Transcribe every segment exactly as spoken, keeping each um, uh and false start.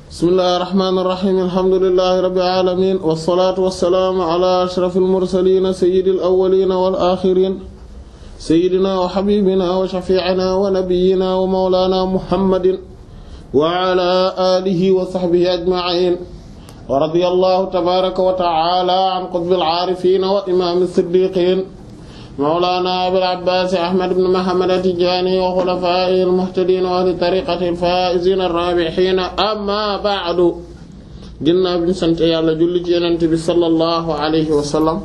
bismillahir rahmanir rahim alhamdulillahi rabbil alamin wassalaatu wassalaamu ala ashrafil mursaliin sayyidil awwaliin wal aaxiriin sayyidina wa habibina wa shafiicina wa nabiyyina wa mawlana muhammadin wa ala alihi wa sahbihi ajma'iin wa radiyallahu tabaaraka wa ta'ala an qutbil aarifiin wa imaamil siddiqiin mawlana abil abbaas ahmad ibn muhammad at-tijaani wa xulafaa'ihil muhtadiin wa ahli tariiqatil faa'iziina ar-raabihiin amma ba'du ginnaaw bi ñu sant yàlla julli ci Yonent bi sallallahu alayhi wa sallam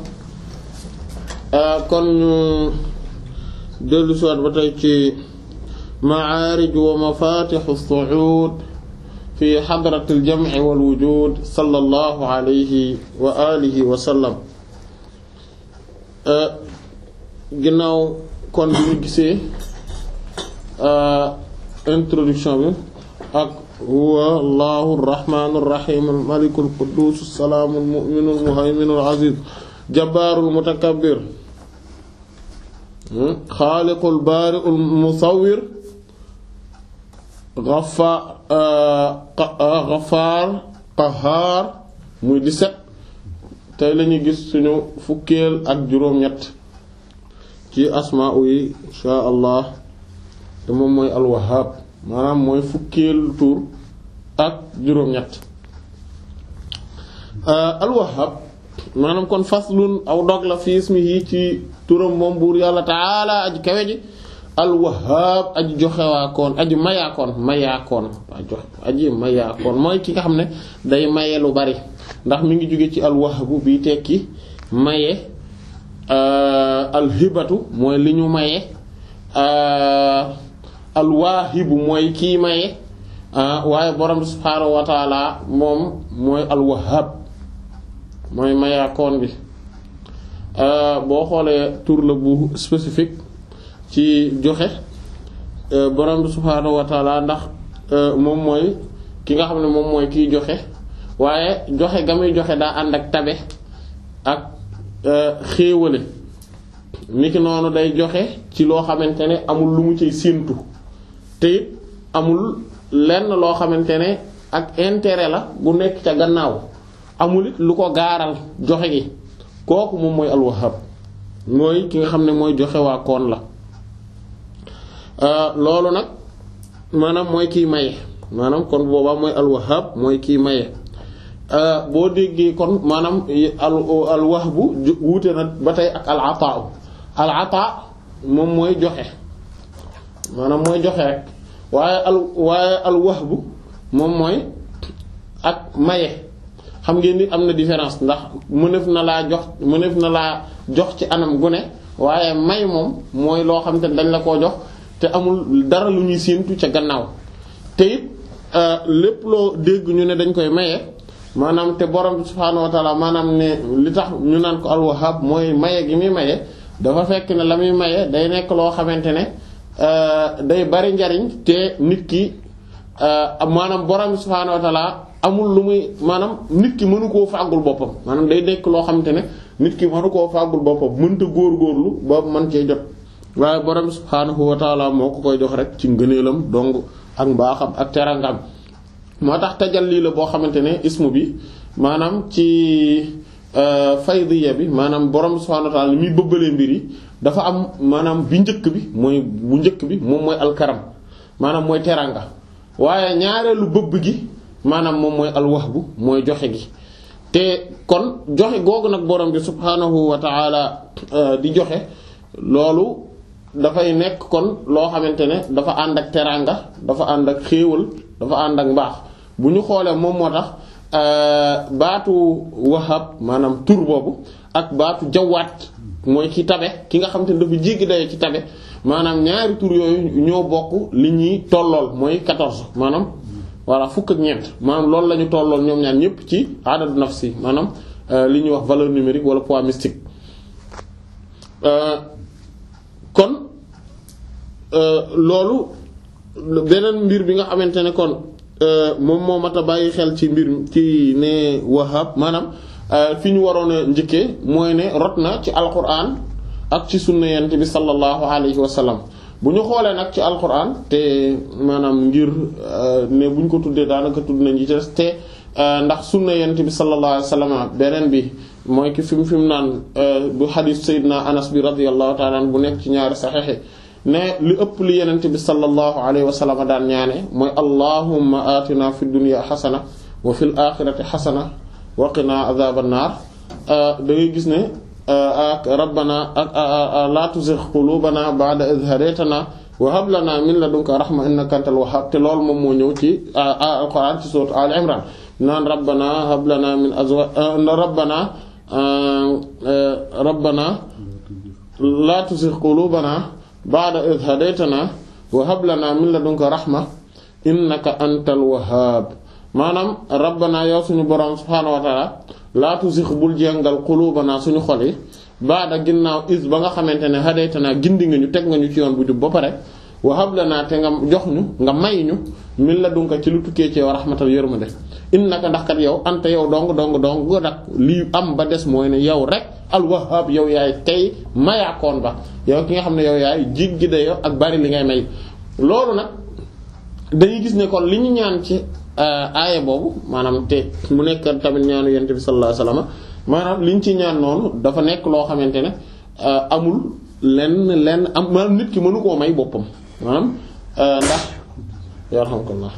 kon ñu dellu si waat ba tey ci ma'aarij wa mafaatixu as-su'uud fi hadratil jam'i wal wujuud sallallahu alayhi wa alihi wa sallam. ginnaaw kon bi ñu gisee introduction bi ak huwa allahu arrahmaanu arrahiim almalikul quddus assalaamul mu'minul muhayminul aziz jabbaarul mutakabbir xaaliqul baari'ul musawwir ghafaar ghafaar qahaar muy dix-sept tey lañuy gis suñu fukkeel ak juróom-ñett ci asmaa yi insha allah te moom mooy alwahaab maanaam mooy fukkeel tur ak juróom-ñett alwahaab maanaam kon faslun aw dog la fi ismihi ci turam moom buur yàlla taala aji kawe ji alwahaab aji joxewaakoon aji mayaakoon mayaakoon aji mayaakoon mooy ki nga xam ne day maye lu bari ndax mi ngi jóge ci alwahbu bi tekki maye alhibatu mooy li ñu maye alwaahibu mooy kii maye waaye borom bi subhaanahu wa taala moom mooy alwahaab mooy mayaakoon bi boo xoolee tur la bu spécifique ci joxe borom bi subhaanahu wa taala ndax moom mooy ki nga xam ne moom mooy kiy joxe waaye joxe ga muy joxe daa ànd ak tabe ak xéewale niki noonu day joxe ci loo xamante ne amul lu mu ciy séentu te it amul lenn loo xamante ne ak intérêt la bu nekk ca gannaaw amul it lu ko gaaral joxe gi kooku moom mooy alwahab mooy ki nga xam ne mooy joxe waa koon la loolu nag maanaam mooy kiy maye maanaam kon boobaa mooy alwahab mooy kiy maye boo déggee kon maanaam al alwahbu wuute na ba tey ak al ataa al ataa moom mooy joxe maanaam mooy joxe rek waaye al waaye alwahbu moom mooy ak maye xam ngeen ni am na différence ndax mënef na laa jox mënef na laa jox ci anam gu ne waaye may moom mooy loo xam te dañ la koo jox te amul dara lu ñuy séentu ca gannaaw te it lépp loo dégg ñu ne dañ koy maye. maanaam te borom subhaanahu wa taala maanaam ne li tax ñu naan ko alwahab mooy maye gi muy maye dafa fekk ne la muy maye day nekk loo xamante ne day bari njariñ te nit ki maanaam borom subhaanahu wa taala amul lu muy maanaam nit ki mënu koo fàggul boppam maanaam day nekk loo xamante ne nit ki mënu koo fàggul boppam mënta góor-góorlu ba mën cee jot waaye borom subhaanahu wa taala moo ko koy jox rek ci ngëneelam dong ak mbaaxam ak terangam moo tax tajalli la boo xamante ne ismu bi maanaam ci faydiya bi maanaam borom subhaanahu wa ta'ala li muy bëbbalee mbir yi dafa am maanaam bi njëkk bi mooy bu njëkk bi moom mooy alkaram maanaam mooy teranga waaye ñaareelu bëbb gi maanaam moom mooy alwahbu mooy joxe gi te kon joxe googu nag borom bi subhaanahu wa ta'ala di joxe loolu dafay nekk kon loo xamante ne dafa ànd ak teranga dafa ànd ak xéewal dafa ànd ak mbaax bu ñu xoolee moom moo tax baatu wahab maanaam tur boobu ak baatu jawaat mooy ki tabe ki nga xamante ne dafa jéggi dayo ci tabe maanaam ñaari tur yooyu ñoo bokk li ñuy tollool mooy quatorze maanaam voilà fukk ak ñeent maanaam loolu la ñu tollool ñoom ñaar ñëpp ci adadu nafsi maanaam li ñuy wax valeur numérique wala poids mystique kon loolu beneen mbir bi nga xamante ne kon moom moo mat a bàyyi xel ci mbir ci ne wahab maanaam fi ñu waroon a njëkkee mooy ne rot na ci alquran ak ci sunna yonent bi sallallahu alayhi wa sallam bu ñu xoolee nag ci alquran te maanaam ngir ne bu ñu ko tuddee daanaka tudd nañ ci des te ndax sunna yonent bi sallallahu alayhi wasallam beneen bi mooy ki fi mu fi mu naan bu xadiis Seydina Anas bi radiyallahu ta'ala bu nekk ci ñaari saxiix ne li ëpp li yonent bi sallallahu alayhi wasallam daan ñaane mooy allahumma atina fid dunya xasana wa fil axirati xasana wa qina adhaban naar da ngay gis ne ak rabbana ak la tuzigh qulubana ba'da idh hadaytana wa hab lana min ladunka rahma innaka antal wahhab te loolu moom moo ñëw ci alquran ci sourate Al Imran naan rabbana hab lana min azwa rabbana rabbana la tuzigh qulubana ba'da idh hadaytana wa hab lana min ladunka rahma innaka antal wahhab maanaam rabbana yow suñu borom subhaanahu wa ta'ala laa tuzigh bul jengal qulubana suñu xol yi baada ginnaaw is ba nga xamante ne hadaytana gindi nga ñu teg nga ñu ci yoon bu jub ba pare wa hab lana te nga jox ñu nga may ñu min ladunka ci lu tukkee ci yow rahmatal yërmande innaka ndax kat yow anta yow dong dong dong go dak lii am ba des mooy ne yow rek al wahhab yow yaay tey mayaakoon ba yow ki nga xam ne yow yaay jiggi de yow ak bari li ngay may loolu nag dañuy gis ne kon li ñu ñaan ci aaya boobu maanaam te mu nekk tamit ñaanu yonent bi sallallahu alayhi wasallam maanaam liñ ci ñaan noonu dafa nekk loo xamante ne amul lenn lenn am maanaam nit ki mënu koo may boppam maanaam ndax yarhamkallah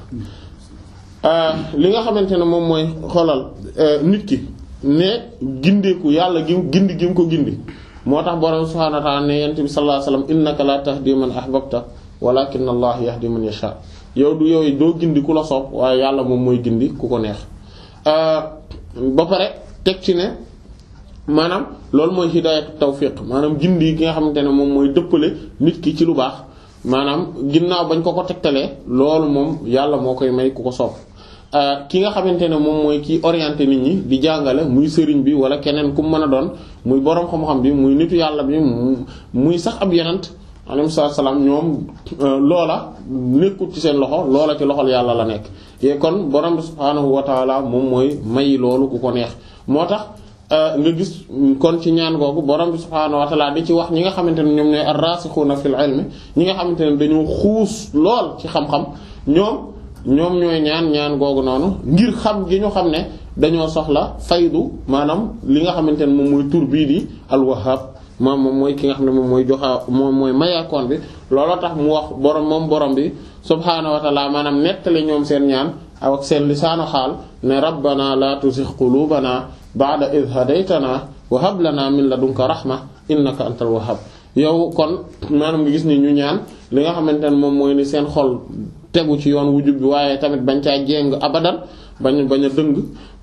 li nga xamante ne moom mooy xoolal nit ki ne gindeeku yàlla gi gindi gi mu ko gindi moo tax borom subhaanahu wa ta'aala ne yonent bi sallallahu alayhi wasallam innaka la tahdi man ahbabta walakinna Allah yahdi man yasha yow du yow doo gindi ku la soob waaye yàlla moom mooy gindi ku ko neex ba pare teg ci ne maanaam loolu mooy hidaayatu tawfiq maanaam gindi gi nga xamante ne moom mooy dëppale nit ki ci lu baax maanaam ginnaaw bañ ko ko tegtalee loolu moom yàlla moo koy may ku ko soob ki nga xamante ne moom mooy ki orienté nit ñi di jàngale muy sëriñ bi wala keneen ku mën a doon muy boroom xam-xam bi muy nitu yàlla bi muy sax ab yenant alayhi salaam ñoom loola nekkul ci seen loxo loola ci loxol yàlla la nekk yee kon borom bi subhaanahu wa taala moom mooy may loolu ku ko neex moo tax nga gis kon ci ñaan googu borom bi subhaanahu wa taala di ci wax ñi nga xamante ne ñoom ñooy ar-raasixuuna fil ilmi ñi nga xamante ne dañoo xuus lool ci xam-xam ñoom ñoom ñooy ñaan ñaan googu noonu ngir xam gi ñu xam ne dañoo soxla faydu maanaam li nga xamante ne moom mooy tur bii di al-Wahhab moom moom mooy ki nga xam ne moom mooy joxa moom mooy mayaakoon bi looloo tax mu wax borom moom borom bi subhaanahu wa ta'ala maanaam nettali ñoom seen ñaan ak seen lisaanu xaal ne rabbana la tuzigh qulubana ba'da idh hadaytana wa hab lana min ladunka rahma innaka antal wahhab yow kon maanaam nga gis ni ñu ñaan li nga xamante ne moom mooy ni seen xol tegu ci yoon wu jub bi waaye tamit bañ caa jéng abadan bañ bañ a dëng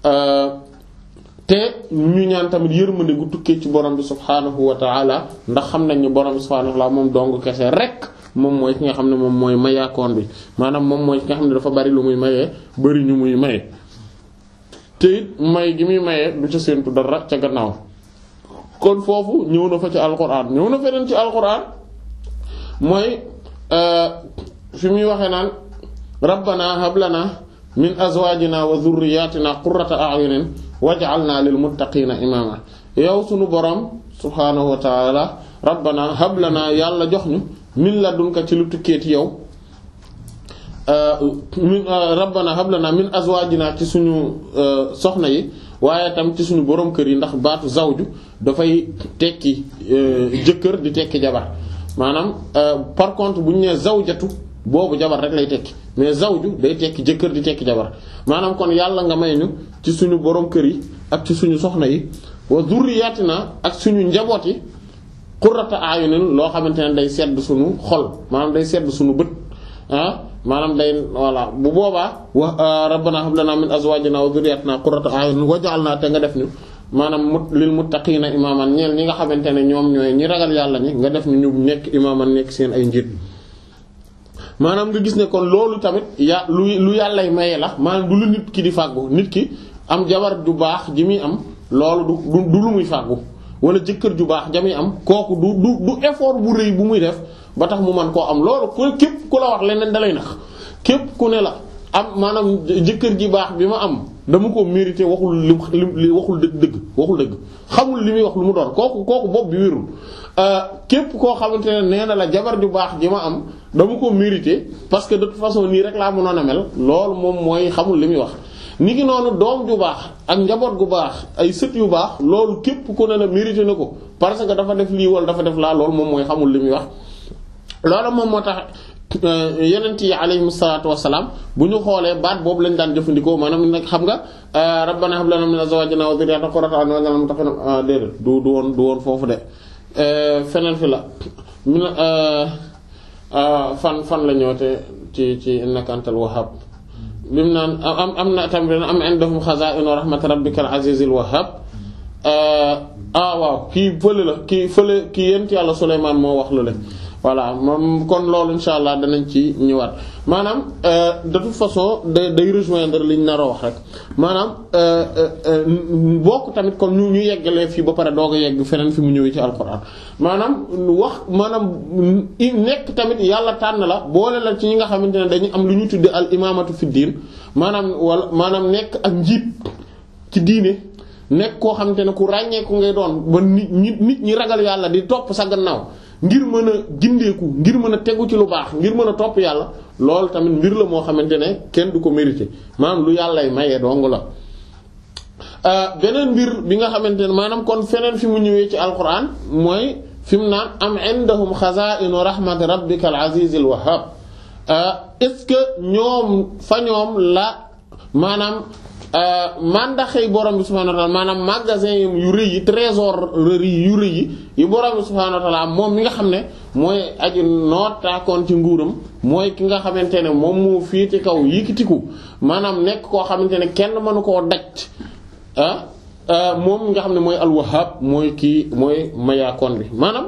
te ñu ñaan tamit yërmande gu tukkee ci borom bi subhaanahu wa ta'ala ndax xam nañ ne borom bi subhaanahu wa ta'ala moom dong kese rek moom mooy ki nga xam ne moom mooy mayaakoon bi maanaam moom mooy ki nga xam ne dafa bari lu muy mayee bari ñu muy maye te it may gi muy maye du ca séentu dara ca gannaaw kon foofu ñëw na fa ci alquran ñëw na feneen ci alquran mooy fi muy waxee naan rabbana hab lana min azwajina wa dhurriyyatina qurrata a'yunin waj'alna lil muttaqina imama yow sunu borom subhanahu wa ta'ala rabbana hab lana yàlla jox ñu min ladunka ci lu tukkeeti yow min rabbana hab lana min azwajina ci suñu soxna yi waaye tam ci suñu borom kër yi ndax baatu zawju dafay tekki jëkkër di tekki jabar maanaam par contre bu ñu nee zawjatu boobu jabar rek lay tekki mais zawju day tekki jëkkër di tekki jabar maanaam kon yàlla nga may ñu ci suñu borom kër yi ak ci suñu soxna yi wa zurriyatina ak suñu njaboot yi qurrata ayunin loo xamante ne day sedd suñu xol maanaam day sedd suñu bët ah maanaam day voilà bu boobaa wa rabbana hab lana min azwajina wa zurriyatina qurrata ayunin waj'alna te nga def ñu maanaam mut lil muttaqina imaman ñeel ñi nga xamante ne ñoom ñooy ñi ragal yàlla ñi nga def ñu ñu nekk imaman nekk seen ay njiit maanaam nga gis ne kon loolu tamit ya lu lu yàllay maye la maanaam du lu nit ki di fàggu nit ki am jabar ju baax ji muy am loolu du du lu muy fàggu wala jëkkër ju baax ja muy am kooku du du du effort bu rëy bu muy def ba tax mu man koo am loolu ku képp ku la wax leneen dalay nax képp ku ne la am maanaam jëkkër ji baax bi ma am dama ko mérité waxul li waxul dëgg dëgg waxul dëgg xamul li muy wax lu mu doon kooku kooku bopp bi wérul képp koo xamante ne nee na la jabar ju baax ji ma am dama ko mérité parce que de toute façon nii rek laa mënoon a mel loolu moom mooy xamul li muy wax. ni ki noonu doom ju baax ak njaboot gu baax ay sët yu baax loolu képp ku ne la mérité na ko parce que dafa def lii wala dafa def laa loolu moom mooy xamul li muy wax. loolu moom moo tax yonent yi alayhimu salaatu wassalaam bu ñu xoolee baat boobu lañ daan jëfandikoo maanaam nag xam nga rabbana hab lana min azwajina wa dhurriyyatina qurrata a'yun waj'alna lil muttaqina déedéet du du woon du woon foofu de feneen fi la min fan fan la ñëwate ci ci innaka antal wahhab bim naan am am na tamit am indahum xazaa'inu rahmati rabbikal azizil wahhab ah waaw kii fële la kii fële kii yent yàlla Sulaymaan moo wax la le voilà moom kon loolu insha allah danañ ci ñëwaat maanaam de toute façon day day rejoindre liñ nar a wax rek maanaam bokk tamit kon ñu ñu yeggalee fii ba pare doog a yegg feneen fi mu ñëwee ci alquran maanaam wax maanaam nekk tamit yàlla tànn la boole la ci ñi nga xamante ne dañu am lu ñu tudde al imaamatu fi diin maanaam wala maanaam nekk ak njiit ci diine nekk koo xamante ne ku ràññeeku ngay doon ba nit nit nit ñi ragal yàlla di topp sa gannaaw ngir mën a gindeeku ngir mën a tegu ci lu baax ngir mën a topp yàlla loolu tamit mbir la moo xamante ne kenn du ko mérité maanaam lu yàllay mayee dong la. beneen mbir bi nga xamante ne maanaam kon feneen fi mu ñëwee ci alquran mooy fi mu naan am indahum xazaa'inu rahmati rabbikal azizil wahhab est-ce que ñoom fa ñoom la maanaam. mandaxey borom bi subhaanahu wa ta'ala maanaam magasin yu rëy yi trésorerie yu rëy yi yi borom bi subhaanahu wa ta'ala moom mi nga xam ne mooy aju nootaakoon ci nguuram mooy ki nga xamante ne moom moo fii ci kaw yëkkatiku maanaam nekk koo xamante ne kenn mënu koo daj ah moom nga xam ne mooy al-Wahhab mooy kii mooy mayaakoon bi maanaam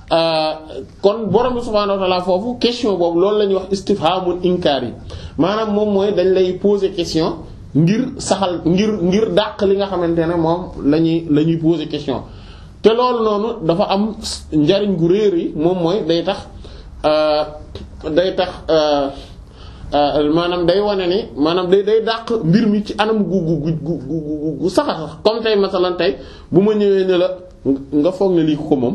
kon borom bi subhaanahu wa ta'ala foofu question boobu loolu la ñuy wax istifhaamul inkaar yi maanaam moom mooy dañ lay poser question. ngir saxal ngir ngir dàq li nga xamante ne moom la ñuy la ñuy poser question te loolu noonu dafa am njariñ gu réer yi moom mooy day tax day tax maanaam day wane ni maanaam day day dàq mbir mi ci anam gu gu gu gu gu saxa sax comme tey masalan tey bu ma ñëwee ne la nga foog ne lii ko moom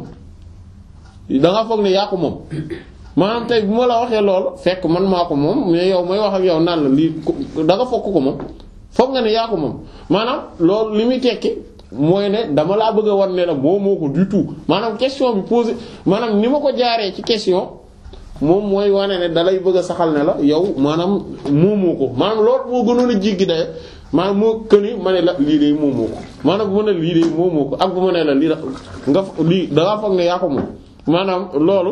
da nga foog ne yaa ko moom maanaam tey bu ma la waxee loolu fekk man maa ko moom mais yow may wax ak yow naan la lii da nga fokk ko moom foog nga ne yaa ko moom maanaam loolu li muy tekki mooy ne dama laa bëgg a wan ne la moo moo ko du tout maanaam question bi posé maanaam ni ma ko jaaree ci question moom mooy wane ne dalay bëgg a saxal ne la yow maanaam moomoo ko maanaam loolu moo gënoon a jéggi daye maanaam moo këni ma ne la lii de moomoo ko maanaam bu ma ne lii de moomoo ko ak bu ma ne la lii da nga lii dangaa foog ne yaa ko moom maanaam loolu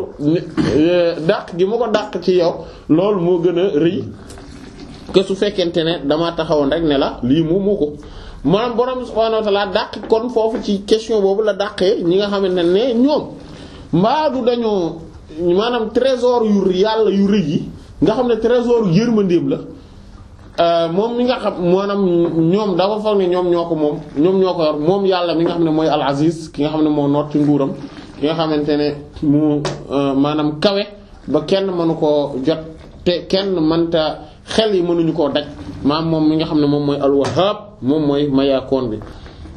dàq gi ma ko dàq ci yow loolu moo gën a rëy que su fekkente ne damaa taxawoon rek ne la lii moom moo ko maanaam borom subhaanahu wa ta'ala dàq kon foofu ci question boobu la dàqee ñi nga xamante ne ñoom mbaadu dañoo maanaam trésor yu yàlla yu rëy yi nga xam ne trésor yërmandeem la moom mi nga xam maanaam ñoom dafa foog ne ñoom ñoo ko moom ñoom ñoo ko yor moom yàlla mi nga xam ne mooy al-Aziz ki nga xam ne moo noot ci nguuram ki nga xamante ne mu maanaam kawe ba kenn mënu koo jot te kenn mënta xel yi mënuñu koo daj maam moom mi nga xam ne moom mooy al-Wahhab moom mooy mayaakoon bi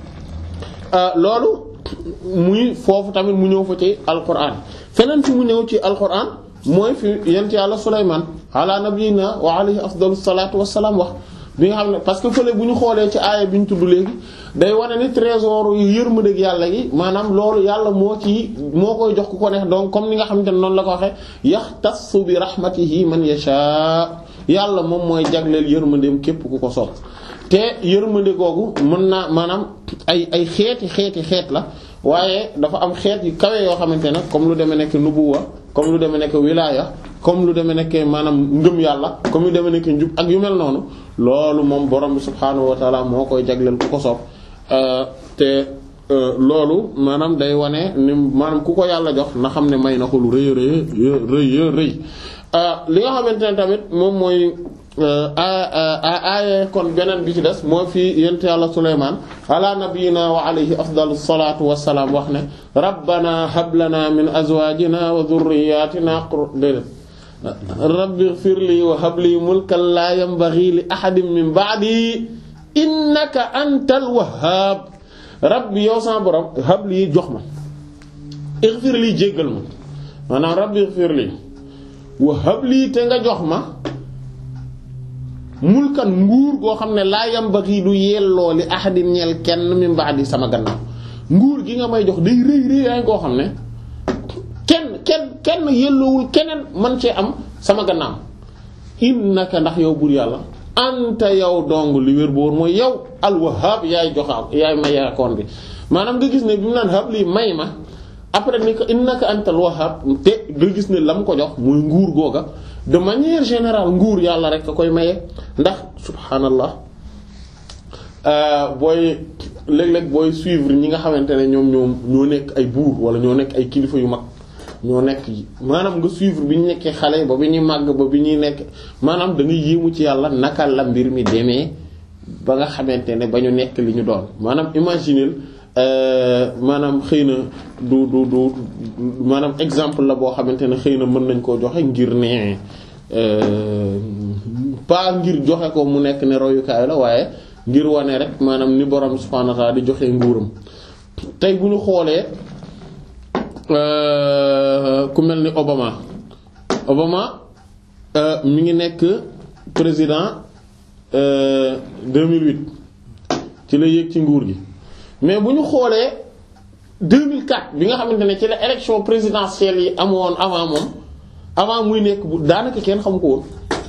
loolu muy foofu tamit mu ñëw fa ci alquran feneen fi mu ñëw ci alquran mooy fi yent yàlla Sulaymaan ala nabiyina wa alayhi afdalu salaatu wassalaam wax bi nga xam ne parce que fële bu ñu xoolee ci aaya bi ñu tudd léegi day wane ni trésor yu yërmandeeg yàlla yi maanaam loolu yàlla moo ci moo koy jox ku ko neex donc comme ni nga xamante ne noonu la ko waxee yaxtassu bi rahmatihi man yasha yàlla moom mooy jagleel yërmandeem képp ku ko soob te yërmande googu mën naa maanaam ay ay xeeti xeeti xeet la waaye dafa am xeet yu kawe yoo xamante ne comme lu demee nekk nubuwa comme lu demee nekk wilaya comme lu demee nekk maanaam ngëm yàlla comme lu demee nekk njub ak yu mel noonu loolu moom borom bi subhaanahu wa taala moo koy jagleel ku ko soob te loolu maanaam day wane ni maanaam ku ko yàlla jox na xam ne may na ko lu rëy rëy rëy rëy li nga xamante ne tamit moom mooy aaye kon beneen bi ci des moo fi yent yàlla Sulaymaan ala nabiyina wa alayhi afdalu salaatu wassalaam wax ne rabbana hab lana min azwajina wa dhurriyyatina déedéet rabbi ighfir li wa hab li mulkan la yanbaghi li ahadin min ba'di innaka antal wahhab. rabbi yow sama borom hab li jox ma ighfir li jéggal ma maanaam rabbi ighfir li wa hab li te nga jox ma mulkan nguur goo xam ne laa yanbaghi du yelloo li ahadin ñeel kenn min ba'di sama gannaaw. nguur gi nga may jox day rëy rëy ay koo xam ne kenn kenn kenn yelloowul keneen man cee am sama gannaaw. innaka ndax yow buur yàlla anta yow dong li wér boor mooy yow al-Wahhab yaay joxaaw yaay mayaakoon bi maanaam nga gis ne bi mu naan hab lii may ma après ni ko innaka anta al-Wahhab te nga gis ne la mu ko jox muy nguur googa de manière générale nguur yàlla rek a koy maye ndax subhaanallah booy léeg-léeg booy suivre ñi nga xamante ne ñoom ñoom ñoo nekk ay buur wala ñoo nekk ay kilifa yu mag ñoo nekk maanaam nga suivre bi ñu nekkee xale ba bi ñuy màgg ba bi ñuy nekk maanaam da nga yéemu ci yàlla naka la mbir mi demee ba nga xamante ne ba ñu nekk li ñu doon maanaam imaginer maanaam xëy na du du du maanaam exemple la boo xamante ne xëy na mën nañ koo joxe ngir ne pas ngir joxe ko mu nekk ne royukaay la waaye ngir wane rek maanaam ni borom subhanahu wa ta'ala di joxe nguuram tey bu ñu xoolee ku mel ni Obama Obama mi ngi nekk président deux mille huit ci la yéeg ci nguur gi mais bu ñu xoolee deux mille quatre bi nga xamante ne ci la élection présidentielle yi amoon avant moom avant muy nekk bu daanaka kenn xamu ko woon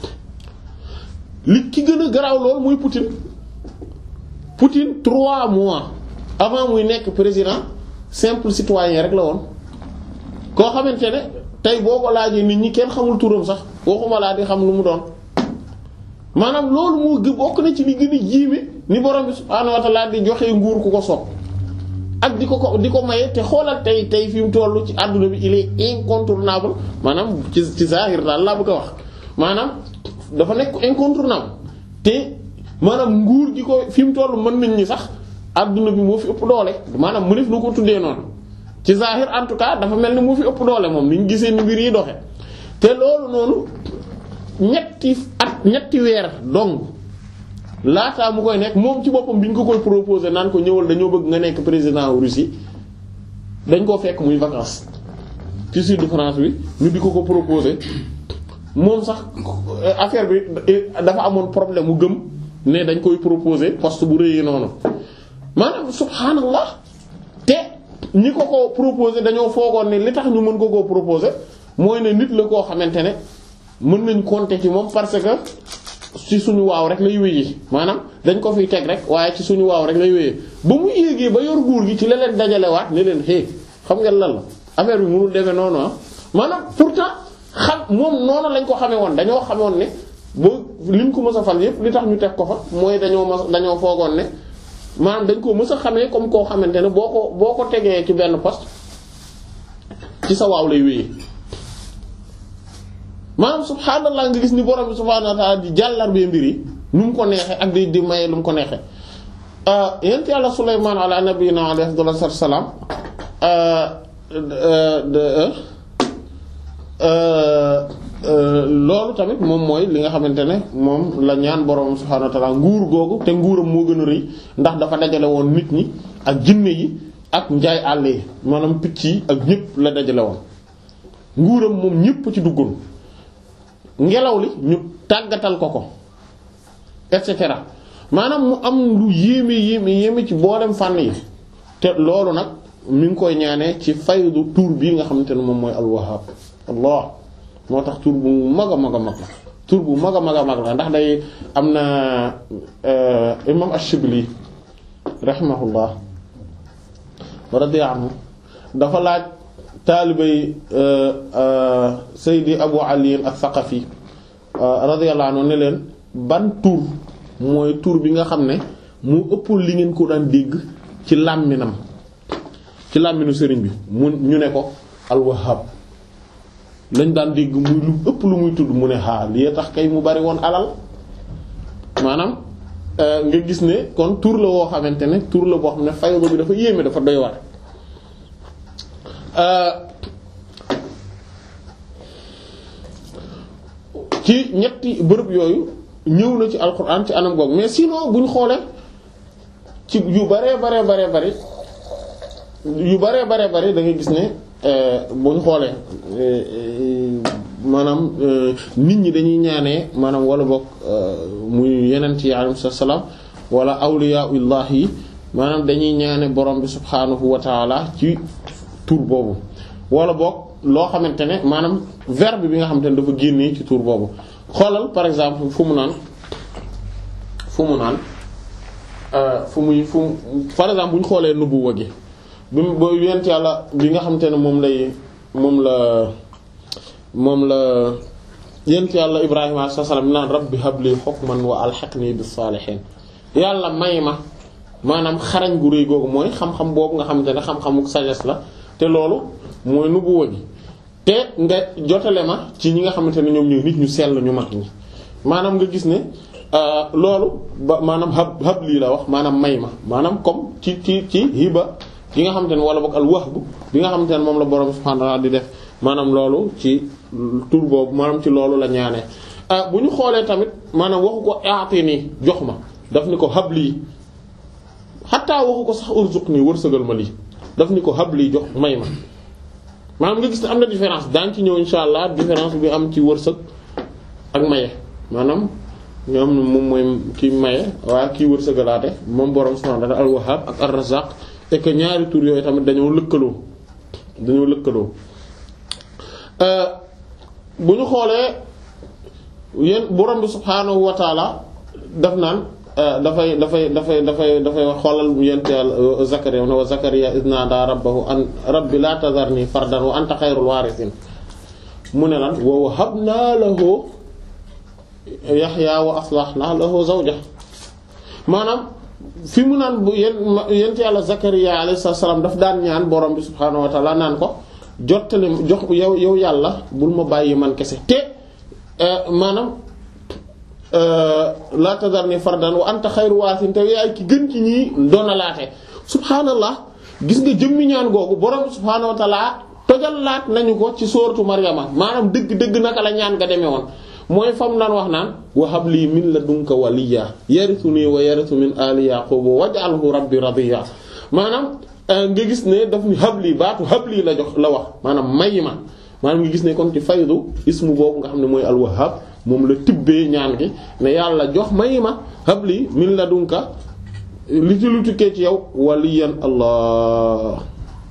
li ki gën a garaaw lool muy Poutine Poutine trois mois avant muy nekk président simple citoyen rek la woon koo xamante ne tey boo ko laajee nit ñi kenn xamul turam sax waxuma laa di xam lu mu doon maanaam loolu moo gë bokk na ci li gën a jiime ni borom bi subhaanahu wa ta'ala di joxe nguur ku ko soob ak di ko ko di ko maye te xoolal tey tey fi mu tollu ci àdduna bi il est incontournable maanaam ci ci zahir daal laa bëgg a wax maanaam dafa nekk incontournable te maanaam nguur gi ko fi mu toll mën nañ ñi sax àdduna bi moo fi ëpp doole maanaam mu def nu ko tuddee noonu ci zahir en tout cas dafa mel ni moo fi ëpp doole moom ni ñu gisee ni mbir yi doxe te loolu noonu ñetti at ñetti weer donc laataa mu koy nekk moom ci boppam bi ñu ko koy proposé naan ko ñëwal dañoo bëgg nga nekk président wu Russie dañ koo fekk muy vacances ci sud de France bi ñu di ko ko proposé moom sax affaire bi dafa amoon problème mu gëm ne dañ koy proposé poste bu rëyee noonu maanaam subhaanallah te ñi ko ko proposé dañoo foogoon ne li tax ñu mën ko koo proposé mooy ne nit la koo xamante ne mën nañ compter ci moom parce que ci suñu waaw rek lay wéyee maanaam dañ ko fiy teg rek waaye ci suñu waaw rek lay wéyee ba mu yéegee ba yor nguur gi ci la leen dajalewaat ne leen hey xam ngeen lan la affaire bi mënul demee noonu ah maanaam pourtant xam moom noonu lañ ko xamee woon dañoo xamoon ne ba liñ ko mës a fal yépp li tax ñu teg ko fa mooy dañoo mës dañoo foogoon ne maanaam dañ ko mës a xamee comme koo xamante ne boo ko boo ko tegee ci benn poste ci sa waaw lay wéyee. maanaam subhaanallah nga gis ni borom bi subhaanahu wa ta'ala di jàllar bee mbir yi nu mu ko neexee ak di di maye lu mu ko neexee yent yàlla Sulaymaan ala nabiyina alayhi salaam loolu tamit moom mooy li nga xamante ne moom la ñaan borom subhaanahu wa ta'ala nguur googu te nguuram moo gën a rëy ndax dafa dajale woon nit ñi ak jinne yi ak njaay àll yi maanaam picc yi ak ñépp la dajale woon nguuram moom ñépp ci duggoon ngelaw li ñu tàggatal ko ko et cetera maanaam mu am lu yéeme yéeme yéeme ci boolem fànn yi te loolu nag mi ngi koy ñaanee ci faydu tur bii nga xamante ne moom mooy al-Wahhab Allah moo tax tur bu mag a mag a mag la tur bu mag a mag a mag la ndax day am na imam Ash-Shibli rahimahullah wa radiya anhu dafa laaj taalibay Seydi Abu Ali al-Thaqafi radiyallahu anhu ne leen ban tur mooy tur bi nga xam ne mu ëppul li ngeen ko daan dégg ci làmminam ci làmminu sëriñ bi mu ñu ne ko al-Wahhab lañ daan dégg muy lu ëpp lu muy tudd mu ne xaa li tax kay mu bari woon alal maanaam nga gis ne kon tur la woo xamante ne tur la boo xam ne fayda bi dafa yéeme dafa doy war ci ñetti bërëb yooyu ñëw na ci alquran ci anam googu mais sinon bu ñu xoolee ci yu baree baree baree bari yu baree baree bari da ngay gis ne bu ñu xoolee maanaam nit ñi dañuy ñaanee maanaam wala bokk muy yeneen ci alayhi salaam wala awliyaullah yi maanaam dañuy ñaane borom bi subhaanahu wa taala ci tur boobu wala bokk loo xamante ne maanaam verbe bi nga xamante ne dafa génnee ci tur boobu xoolal par exemple fu mu naan fu mu naan fu muy fu par exemple bu ñu xoolee nubuwa gi bi mu ba yent yàlla bi nga xamante ne moom lay moom la moom la yent yàlla Ibrahima alayhi salaam naan rabbi habli hukman wa alhiqni bis salihin yàlla may ma maanaam xarañ gu rëy googu mooy xam-xam boobu nga xamante ne xam-xamu sagesse la te loolu mooy nubuwa gi te nga jotale ma ci ñi nga xamante ne ñoom ñooy nit ñu sell ñu mag ñi maanaam nga gis ne loolu ba maanaam hab hab lii la wax maanaam may ma maanaam comme ci ci ci hiba bi nga xamante ne wala boog al wahb bi nga xamante ne moom la borom subhanahu wa ta'ala di def maanaam loolu ci tur boobu maanaam ci loolu la ñaanee bu ñu xoolee tamit maanaam waxu ko aati nii jox ma daf ni ko hab lii xataa waxu ko sax urzuq nii wërsëgal ma lii daf ni ko hab lii jox may ma maanaam nga gis ne am na différence daañu ci ñëw insha allah différence bi am ci wërsëg ak maye maanaam ñoom moom mooy kii maye waaye kii wërsëgalaate moom borom subhanahu wa ta'ala al-Wahhab ak ar-Razzaq et que ñaari tur yooyu tamit dañoo lëkkaloo dañoo lëkkaloo bu ñu xoolee yéen borom bi subhanahu wa ta'ala daf naan dafay dafay dafay dafay dafay xoolal yent yàlla Zakariya wa Zakariya iz naadaa rabbahu an rabbi laa tadharnii fardan wa anta xayrul waarisiin mu ne lan wa wahabnaa lahu Yahyaa wa aslahnaa lahu zawjahu maanaam fi mu naan bu yent yàlla Zakariya alayhi salaam daf daan ñaan borom bi subhaanahu wa ta'aala naan ko jottali jox yow yow yàlla bul ma bàyyi man kese te maanaam la tadharni fardan wa anta xayru waasin te yaay ki gën ci ñii doonalaate subhaanallah gis nga jëmmi ñaan googu borom subhaanahu wa ta'ala tojalaat nañu ko ci sooratu Maryama maanaam dëgg dëgg naka la ñaan nga demee woon mooy fam naan wax naan wa habli min ladunka waliyya yarithuni wa yarithu min ali yaqub waj'alhu rabbi radiya maanaam nga gis ne daf ni habli baatu habli la jox la wax maanaam may ma maanaam nga gis ne kon ci faydu ismu boobu nga xam ne mooy al-Wahhab moom la tibbee ñaan gi ne yàlla jox may ma habli min ladunka li ci lu tukkee ci yow waliyan allah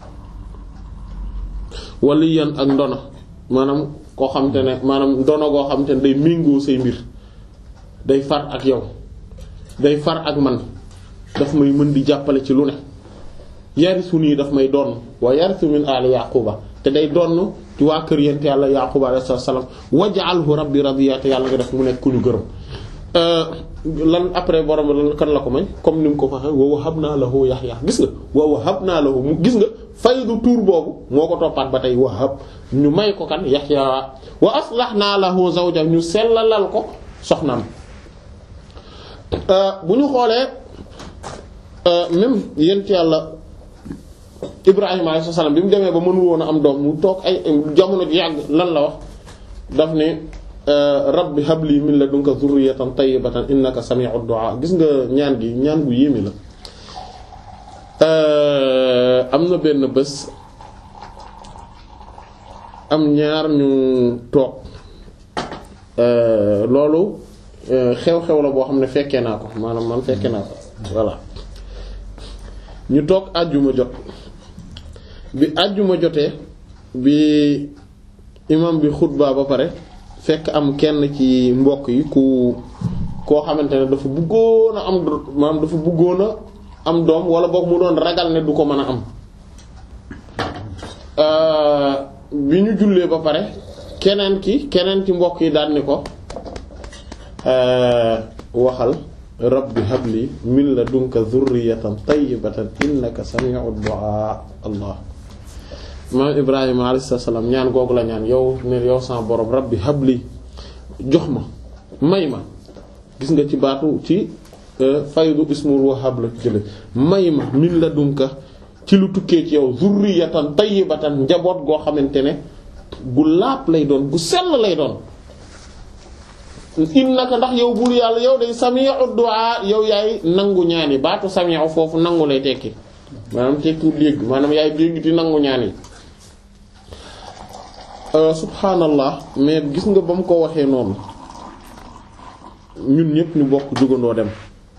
waliyan ak ndona maanaam koo xamante ne maanaam ndono goo xamante ne day méngoo say mbir day far ak yow day far ak man daf may mën di jàppale ci lu ne yarisu nii daf may donn wa yarisu min ali yaquba te day donn ci waa kër yent yàlla yaquba alayhi salaam waj'alhu rabbi radiya te yàlla nga def mu nekk ku ñu gërëm lan après borom lan kan la ko may comme ni mu ko waxee wa wahabna lahu yahya gis nga wa wahabna lahu mu gis nga faydu tuur boobu moo ko toppaat ba tey wahab ñu may ko kan yahya wa aslahna lahu zawja ñu sellalal ko soxnaam bu ñu xoolee même yent yàlla Ibrahima alayhi salaam bi mu demee ba mënu woon a am doom mu toog ay jamono ji yàgg lan la wax daf ne rabbi habli min ladunka zurriyatan tayyibatan innaka sami'ud du'a gis nga ñaan gi ñaan gu yéeme la am na benn bés am ñaar ñu toog loolu xew-xew la boo xam ne fekkee naa ko maanaam man fekkee naa ko voilà ñu toog àjjuma jot bi àjjuma jotee bi imam bi xutba ba pare fekk am kenn ci mbokk yi ku koo xamante ne dafa bëggoon a am maanaam dafa bëggoon a am doom wala boog mu doon ragal ne du ko mën a am bi ñu jullee ba pare keneen ki keneen ci mbokk yi daal ni ko waxal rabbi habli min ladunka zurriyatan tayyibatan innaka sami'ud du'a allah maam Ibrahima alayhi salaam ñaan googu la ñaan yow ne yow sama borom rabbi habli jox ma may ma gis nga ci baatu ci faydu ismul wahhab la jële may ma min ladunka ci lu tukkee ci yow zurriyatan tayyibatan njaboot goo xamante ne gu laab lay doon gu sell lay doon innaka ndax yow buur yàlla yow day sami'u du'a yow yaay nangu ñaan yi baatu sami'u foofu nangu lay tekki maanaam tekki dégg maanaam yaay dégg di nangu ñaan yi subhaanallah mais gis nga ba mu ko waxee noonu ñun ñëpp ñu bokk jógandoo dem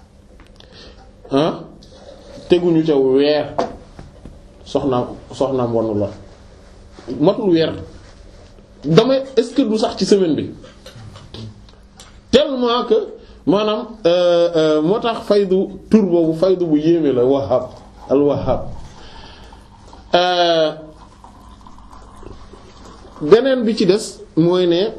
ah teguñu ca weer soxnaam soxnaam wonu la matul weer damay est-ce que du sax ci semaine bi tellement que maanaam moo tax faydu tur boobu faydu bu yéeme la wahhab al wahhab beneen bi ci des mooy ne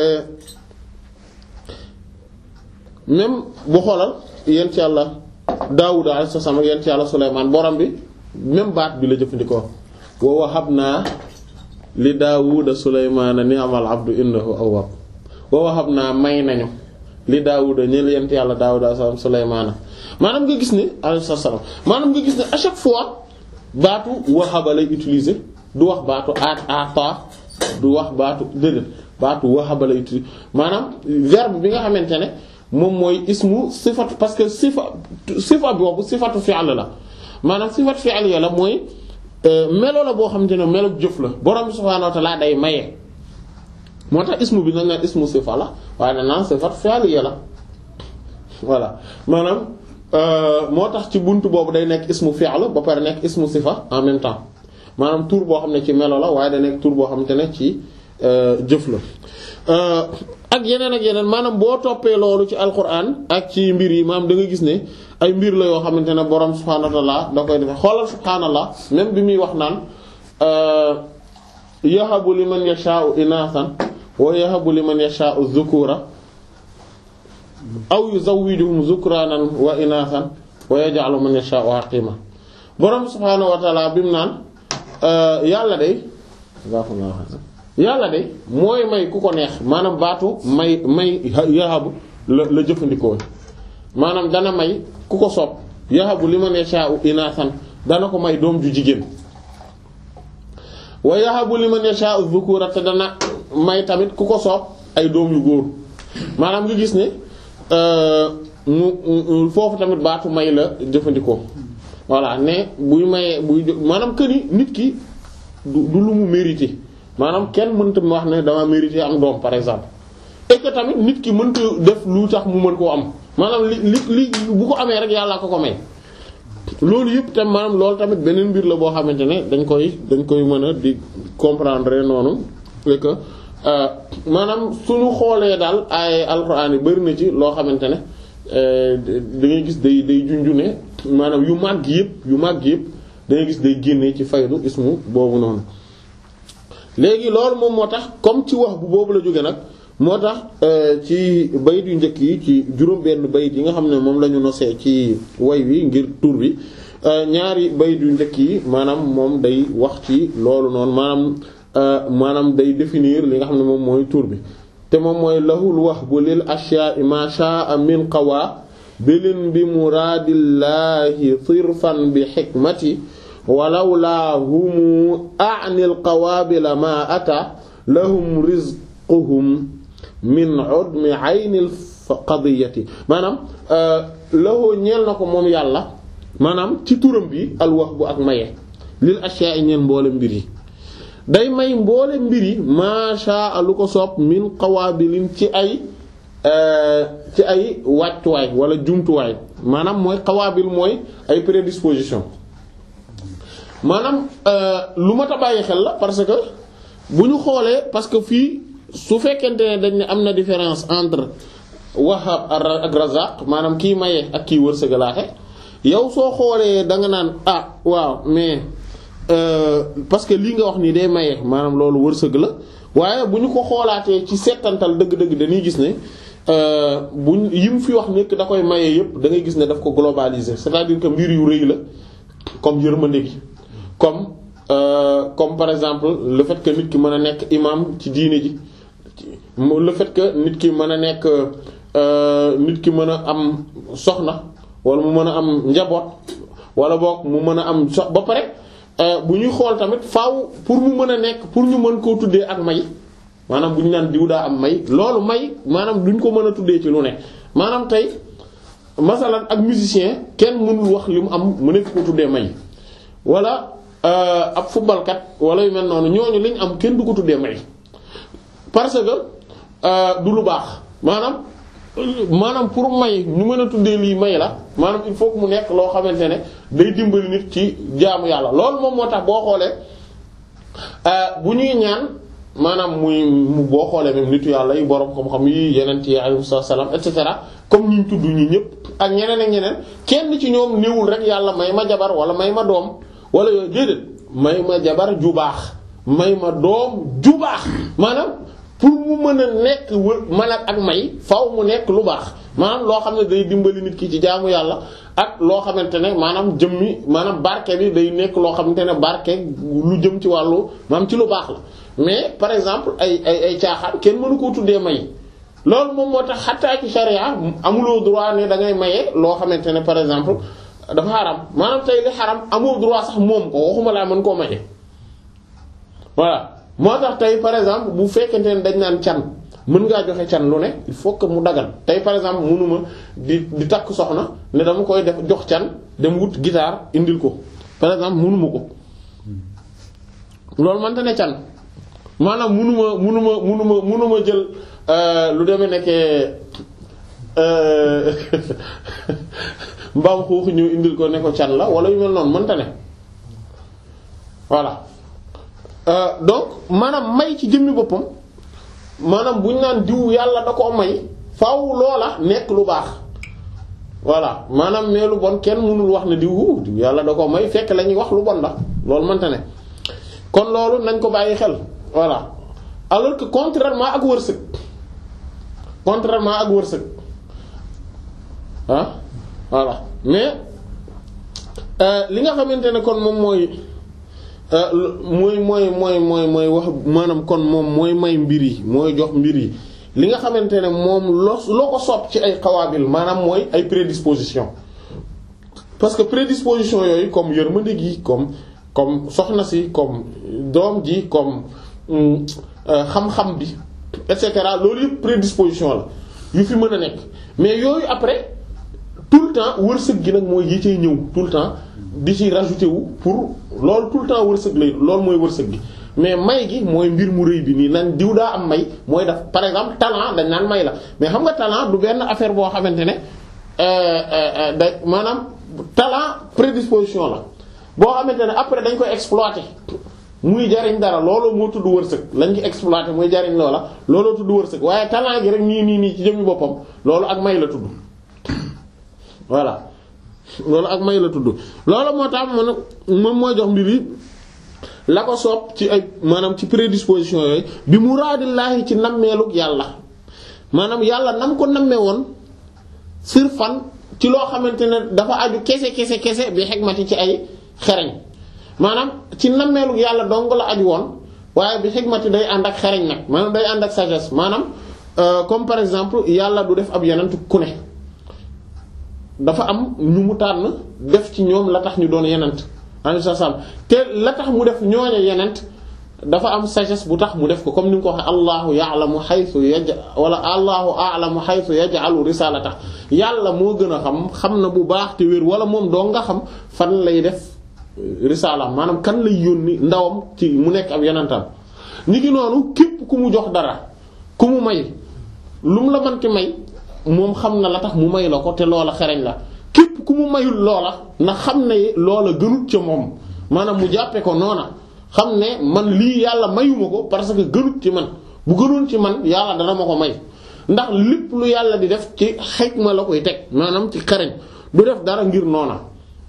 même bu xoolal yent yàlla Daawuda alayhi salaam ak yent yàlla Sulaymaan borom bi même baat bi la jëfandikoo wa wahabnaa li Daawuda Sulaymaana ni'mal abdu innahu awwaab wa wahabnaa may nañu li Daawuda ñeel yent yàlla Daawuda alayhi salaam Sulaymaana maanaam nga gis ne alayhi salaam maanaam nga gis ne à chaque fois baatu wahaba lay utiliser du wax baatu aat ata du wax baatu déedéet baatu wahaba lay utiliser maanaam verbe bi nga xamante ne moom mooy ismu sifatu parce que sifa sifa boobu sifatu fi'l la maanaam sifatu fi'l ya la mooy melo la boo xamante ne melo jëf la borom subhaanahu wa ta'aala day maye moo tax ismu bi nañ naan ismu sifa la waaye dañ naan sifatu fi'l ya la voilà maanaam moo tax ci buntu boobu day nekk ismu fi'l ba pare nekk ismu sifa en même temps maanaam tur boo xam ne ci melo la waaye da nekk tur boo xamante ne ci jëf la ak yeneen ak yeneen maanaam boo toppee loolu ci alquran ak ci mbir yi maanaam da nga gis ne ay mbir la yoo xamante ne borom subhaanahu wa ta'ala da koy defee xoolal subhaanallah même bi muy wax naan yahabu liman yasha'u inaasan wa yahabu liman yasha'u dhukura aw yuzawwijuhum dhukranan wa inaasan wa yaj'alu man yasha'u aqima borom subhaanahu wa ta'ala bi mu naan yàlla day yàlla de mooy may ku ko neex maanaam baatu may may yahabu la la jëfandikoo maanaam dana may ku ko soob yahabu liman yasha'u inaasan dana ko may doom ju jigéen wa yahabu liman yasha'u dhukura te dana may tamit ku ko soob ay doom yu góor maanaam nga gis ne mu foofu tamit baatu may la jëfandikoo voilà ne buy mayee buy maanaam que ni nit ki du du lu mu mérité maanaam kenn mënta wax ne dama mérité am doom par exemple et que tamit nit ki mënta def lu tax mu mën koo am maanaam li li li bu ko amee rek yàllaa ko ko may loolu yëpp tam maanaam loolu tamit beneen mbir la boo xamante ne dañ koy dañ koy mën a di comprendre noonu et que maanaam suñu xoolee daal ay alxuraan yi bari na ci loo xamante ne da ngay gis day day junju ne maanaam yu màgg yëpp yu màgg yëpp da ngay gis day génnee ci faydu ismu boobu noonu léegi loolu moom moo tax comme ci wax bu boobu la jóge nag moo tax ci bayit yu njëkk yi ci juróom benn bayit yi nga xam ne moom la ñu nosee ci way wi ngir tur bi ñaari bayit yu njëkk yi maanaam moom day wax ci loolu noonu maanaam maanaam day définir li nga xam ne moom mooy tur bi te moom mooy lahul wahbu lil ashya'i ma sha'a min qawa bilin bi muraadillahi sirfan bi hikmati walaw laa humu a'nil qawaabila ma ata lahum rizquhum min udmi aynil qadiyati maanaam lahoo ñeel na ko moom yàlla maanaam ci turam bi al wahbu ak maye lil ashya'i ñeel mboole mbir yi day may mboole mbir yi maasha lu ko soob min qawaabilin ci ay ci ay wàccuwaay wala jumtuwaay maanaam mooy qawaabil mooy ay prédisposition maanaam lu mat a bàyyi xel la parce que bu ñu xoolee parce que fii su fekkente ne dañ ne am na différence entre wahab ak razaq maanaam kii maye ak kii wërsëgalaate yow soo xoolee da nga naan ah waaw mais parce que lii nga wax nii day maye maanaam loolu wërsëg la waaye bu ñu ko xoolaatee ci settantal dëgg-dëgg dañuy gis ne buñ yim fi wax nekk da koy maye yépp da ngay gis ne daf ko globaliser c'est-à-dire que mbir yu rëy la comme yërmande gi comme euh, comme par exemple le fait que nit ki mën a nekk imam ci diine ji le fait que nit ki mën a nekk nit ki mën a am soxna wala mu mën a am njaboot wala boog mu mën a am sox ba pare bu ñuy xool tamit faaw pour mu mën a nekk pour ñu mën koo tuddee ak may maanaam bu ñu naan diw daa am may loolu may maanaam duñ ko mën a tuddee ci lu ne maanaam tey masalan ak musicien kenn mënul wax li mu am mu nekk ko tuddee may wala ab footballkat wala yu mel noonu ñooñu liñ am kenn du ko tuddee may parce que du lu baax maanaam maanaam pour may ñu mën a tuddee lii may la maanaam il faut que mu nekk loo xamante ne day dimbali nit ci jaamu yàlla loolu moom moo tax boo xoolee bu ñuy ñaan maanaam muy mu boo xoolee même nitu yàlla yi boroom xam-xam yi yeneen ci alayhi salaam et cetera comme ñu tudd ñi ñëpp ak ñeneen ak ñeneen kenn ci ñoom néewul rek yàlla may ma jabar wala may ma doom wala yooyu déedéet may ma jabar ju baax may ma doom ju baax maanaam pour mu mën a nekk mën ak may faw mu nekk lu baax maanaam loo xam ne day dimbali nit ki ci jaamu yàlla ak loo xamante ne maanaam jëmmi maanaam barke bi day nekk loo xamante ne barke lu jëm ci wàllu maanaam ci lu baax la mais par exemple ay ay ay caaxaan kenn mënu koo tuddee may loolu moom moo tax xattaa ci sharia amuloo droit ne da ngay maye loo xamante ne par exemple dafa xaram maanaam tey li xaram amoo droit sax moom ko waxuma laa mën koo maye voilà moo tax tey par exemple bu fekkente ne dañ naan can mën ngaa joxe can lu ne il faut que mu dagal tey par exemple mënuma di di takk soxna ne dama koy def jox can dem wut guitare indil ko par exemple mënuma ko loolu mënta ne can maanaam mënuma mënuma mënuma mënuma jël lu demee nekkee mbaam xuux ñu indil ko ne ko can la wala yu mel noonu mënta ne voilà donc maanaam may ci jëmmi boppam maanaam bu ñu naan diw yàlla da koo may faaw loola nekk lu baax voilà maanaam mais lu bon kenn mënul wax ne diw diw yàlla da koo may fekk la ñuy wax lu bon la loolu mënta ne kon loolu nañ ko bàyyi xel voilà alors que contrairement ak wërsëg contrairement ak wërsëg ah voilà mais li nga xamante ne kon moom mooy mooy mooy mooy mooy mooy wax maanaam kon moom mooy may mbir yi mooy jox mbir yi li nga xamante ne moom loo loo ko sopp ci ay xawaabil maanaam mooy ay prédisposition parce que prédisposition yooyu comme yërmande gi comme comme soxna si comme doom ji comme xam-xam bi et cetera loolu yëpp prédisposition la yu fi mën a nekk mais yooyu après tout le temps wërsëg gi nag mooy yi cay ñëw tout le temps di ci rajouté wu pour loolu tout le temps wërsëg lay loolu mooy wërsëg gi mais may gi mooy mbir mu rëy bi nii nan diw daa am may mooy daf par exemple talent dañ naan may la mais xam nga talent du benn affaire boo xamante ne da maanaam talent prédisposition la boo xamante ne après dañ koy exploiter muy jariñ dara loolu moo tudd wërsëg lañ ci exploiter muy jariñ loola looloo tudd wërsëg waaye talent gi rek nii nii nii ci jëmmi boppam loolu ak may la tudd voilà loolu ak may la tudd loolu moo tax man moom mooy jox mbir yi la ko soob ci ay maanaam ci prédisposition yooyu bi muraadillaahi ci nammeelug yàlla maanaam yàlla nam ko nammee woon sirfan ci loo xamante ne dafa aju kese kese kese bi xikmati ci ay xereñ maanaam ci nammeelug yàlla dong la aju woon waaye bi xikmati day ànd ak xereñ nag maanaam day ànd ak sagesse maanaam comme par exemple yàlla du def ab yonent ku ne dafa am ñu mu tànn def ci ñoom la tax ñu doon yenent alayhi salaam te la tax mu def ñooñe yenent dafa am sagesse bu tax mu def ko comme ni nga ko waxee allahu ya'lamu haythu yaj wala allahu a'lamu haythu yaj'alu risalata yàlla moo gën a xam xam na bu baax te wér wala moom doo nga xam fan lay def risala maanaam kan lay yónni ndawam ci mu nekk ab yenentam ni ki noonu képp ku mu jox dara ku mu may lu mu la mënti may moom xam na la tax mu may la ko te loola xereñ la képp ku mu mayul loola na xam ne loola gënut ca moom maanaam mu jàppe ko noona xam ne man lii yàlla mayuma ko parce que gënut ci man bu gënoon ci man yàlla dana ma ko may ndax lépp lu yàlla di def ci xikma la koy teg maanaam ci xereñ du def dara ngir noona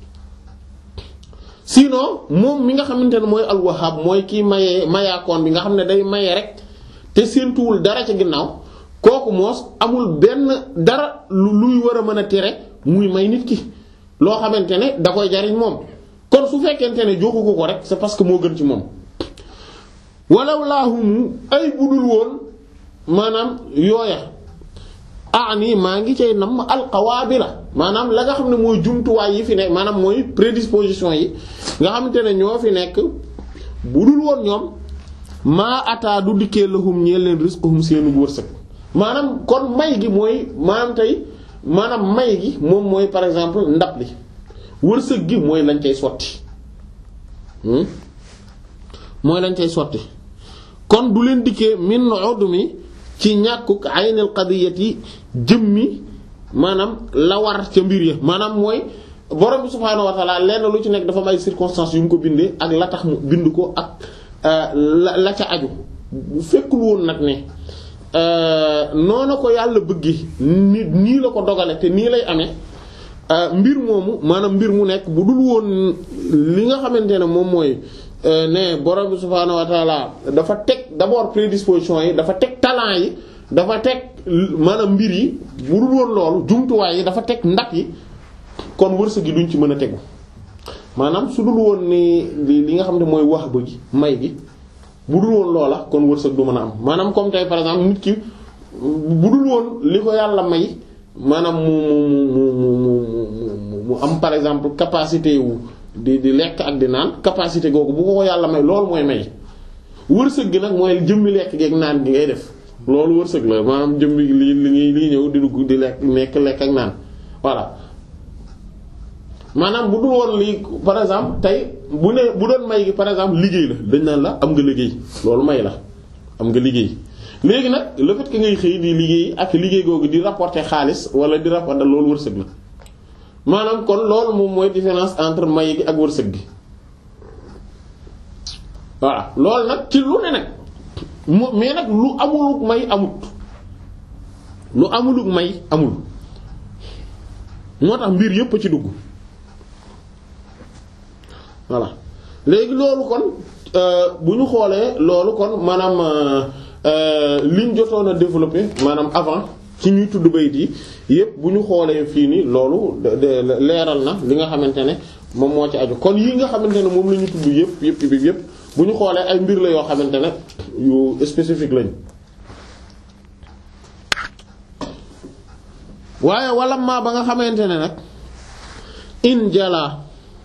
sinon moom mi nga xamante ne mooy al-Wahhab mooy kii mayee mayaakoon bi nga xam ne day maye rek te séentuwul dara ca ginnaaw kooku moos amul benn dara lu luy war a mën a tere muy may nit ki loo xamante ne da koy jariñ moom kon su fekkente ne joxu ko ko rek c'est parce que moo gën ci moom walaw laahumu ay budul woon maanaam yooya ani maa ngi cay nam alqawaabila maanaam la nga xam ne mooy jumtuwaay yi fi nekk maanaam mooy prédisposition yi nga xamante ne ñoo fi nekk budul woon ñoom maa ataa du dikkee lahum ñeel leen rizquhum seenu wërsëg maanaam kon may gi mooy maanaam tey maanaam may gi moom mooy par exemple ndab li wërsëg gi mooy lañ cay sotti mooy lañ cay sotti kon du leen dikkee min udmi ci ñàkkuk aynil qadiyati jëmmi maanaam la war ca mbir ya maanaam mooy borom bi subhaanahu wa ta'ala lenn lu ci nekk dafa may circonstances yu mu ko bindee ak la tax mu bind ko ak la la ca aju bu fekkul woon nag ne noonu ko yàlla bëggi ni nii la ko dogale te nii lay amee mbir moomu maanaam mbir mu nekk bu dul woon li nga xamante ne moom mooy ne borom bi subhaanahu wa ta'ala dafa teg d'abord prédisposition yi dafa teg talent yi dafa teg maanaam mbir yi bu dul woon loolu jumtuwaay yi dafa teg ndab yi kon wërsëg gi duñ ci mën a tegu maanaam su dul woon ni li nga xam ne mooy wax ba gi may gi bu dul woon loola kon wërsëg du mën a am maanaam comme tey par exemple nit ki bu dul woon li ko yàlla may maanaam mu mu mu mu mu mu am par exemple capacité wu di di lekk ak di naan capacité googu bu ko ko yàlla may loolu mooy may wërsëg gi nag mooy jëmmi lekk gi ak naan gi ngay def loolu wërsëg la maanaam jëmmi li li li ñëw di dugg di lekk nekk lekk ak naan voilà maanaam bu dul woon lii par exemple tey bu ne bu doon may gi par exemple liggéey la dañ naan la am nga liggéey loolu may la am nga liggéey léegi nag le fait que ngay xëy di liggéey ak liggéey googu di rapporter xaalis wala di rapporter loolu wërsëg la maanaam kon loolu moom mooy différence entre may gi ak wërsëg gi voilà loolu nag ci lu ne nag mais nag lu amuluk may amut lu amuluk may amul moo tax mbir yépp a ci dugg voilà léegi loolu kon bu ñu xoolee loolu kon maanaam liñ jotoon a développer maanaam avant ci ñuy tudd bayit yi yépp bu ñu xoolee fii nii loolu leeral na li nga xamante ne moom moo ci aju kon yi nga xamante ne moom la ñu tudd yépp yépp yépp yépp bu ñu xoolee ay mbir la yoo xamante ne yu spécifique lañ waaye wala ma ba nga xamante ne nag in jala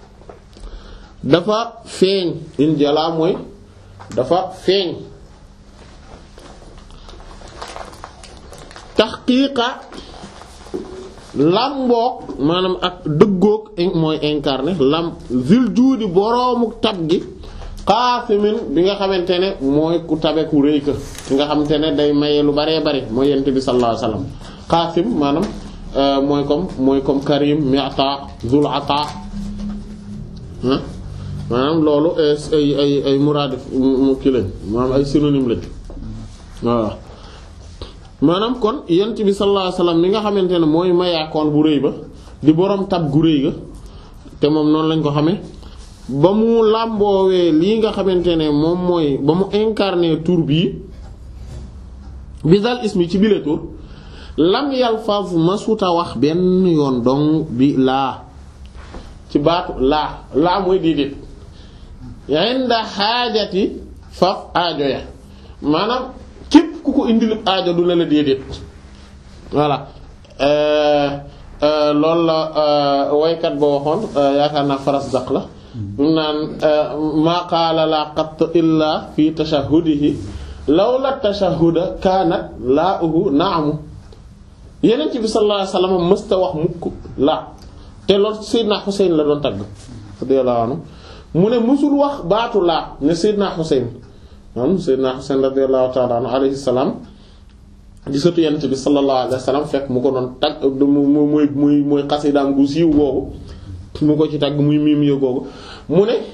dafa feeñ in jala mooy dafa feeñ taxqiiqa lamboog maanaam ak dëggoog mooy incarné lam zil juudi boroomu tab gi xaasimin bi nga xamante ne mooy ku tabe ku rëy ka ki nga xamante ne day maye lu baree bari mooy yent bi sallallahu alayhi wasallam xaasim maanaam mooy comme mooy comme karim mi'ta zul ata maanaam loolu ay ay ay muraadif mu kii lañ maanaam ay synonyme lañ waaw maanaam kon yent bi sallallahu alayhi wasallam mi nga xamante ne mooy mayaakoon bu rëy ba di boroom tab gu rëy ga te moom noonu lañ ko xamee ba mu làmboowee lii nga xamante ne moom mooy ba mu incarné tur bii bisal ismi ci bile tur lam yalfaz masuta wax benn yoon dong bi laa ci baatu laa laa mooy déedéet inda xaajati faf aajo ya maanaam képp ku ko indil aajo du ne la déedéet voilà loolu la waykat ba waxoon yaakaar naa Farasdaq la mu naan maa qaala laa qatt illaa fi tashahudihi lawla tashahuda kaanat laa uhu naamu yeneen ci bi sallallahu alayhi wasallam mësta wax mukk laa te loolu Seydina Xuseyn la doon tagg radiyallahu anhu mu ne mësul wax baatu laa ne Seydina Xuseyn maanaam Seydina Xuseyn radiyallahu ta'ala anhu alayhi salaam di sëtu yeneen bi sallallahu alayhi wasallam fekk mu ko doon tagg muy muy muy muy xasidaam gu siiw boobu mu ko ci tagg muy miim yo googu mu ne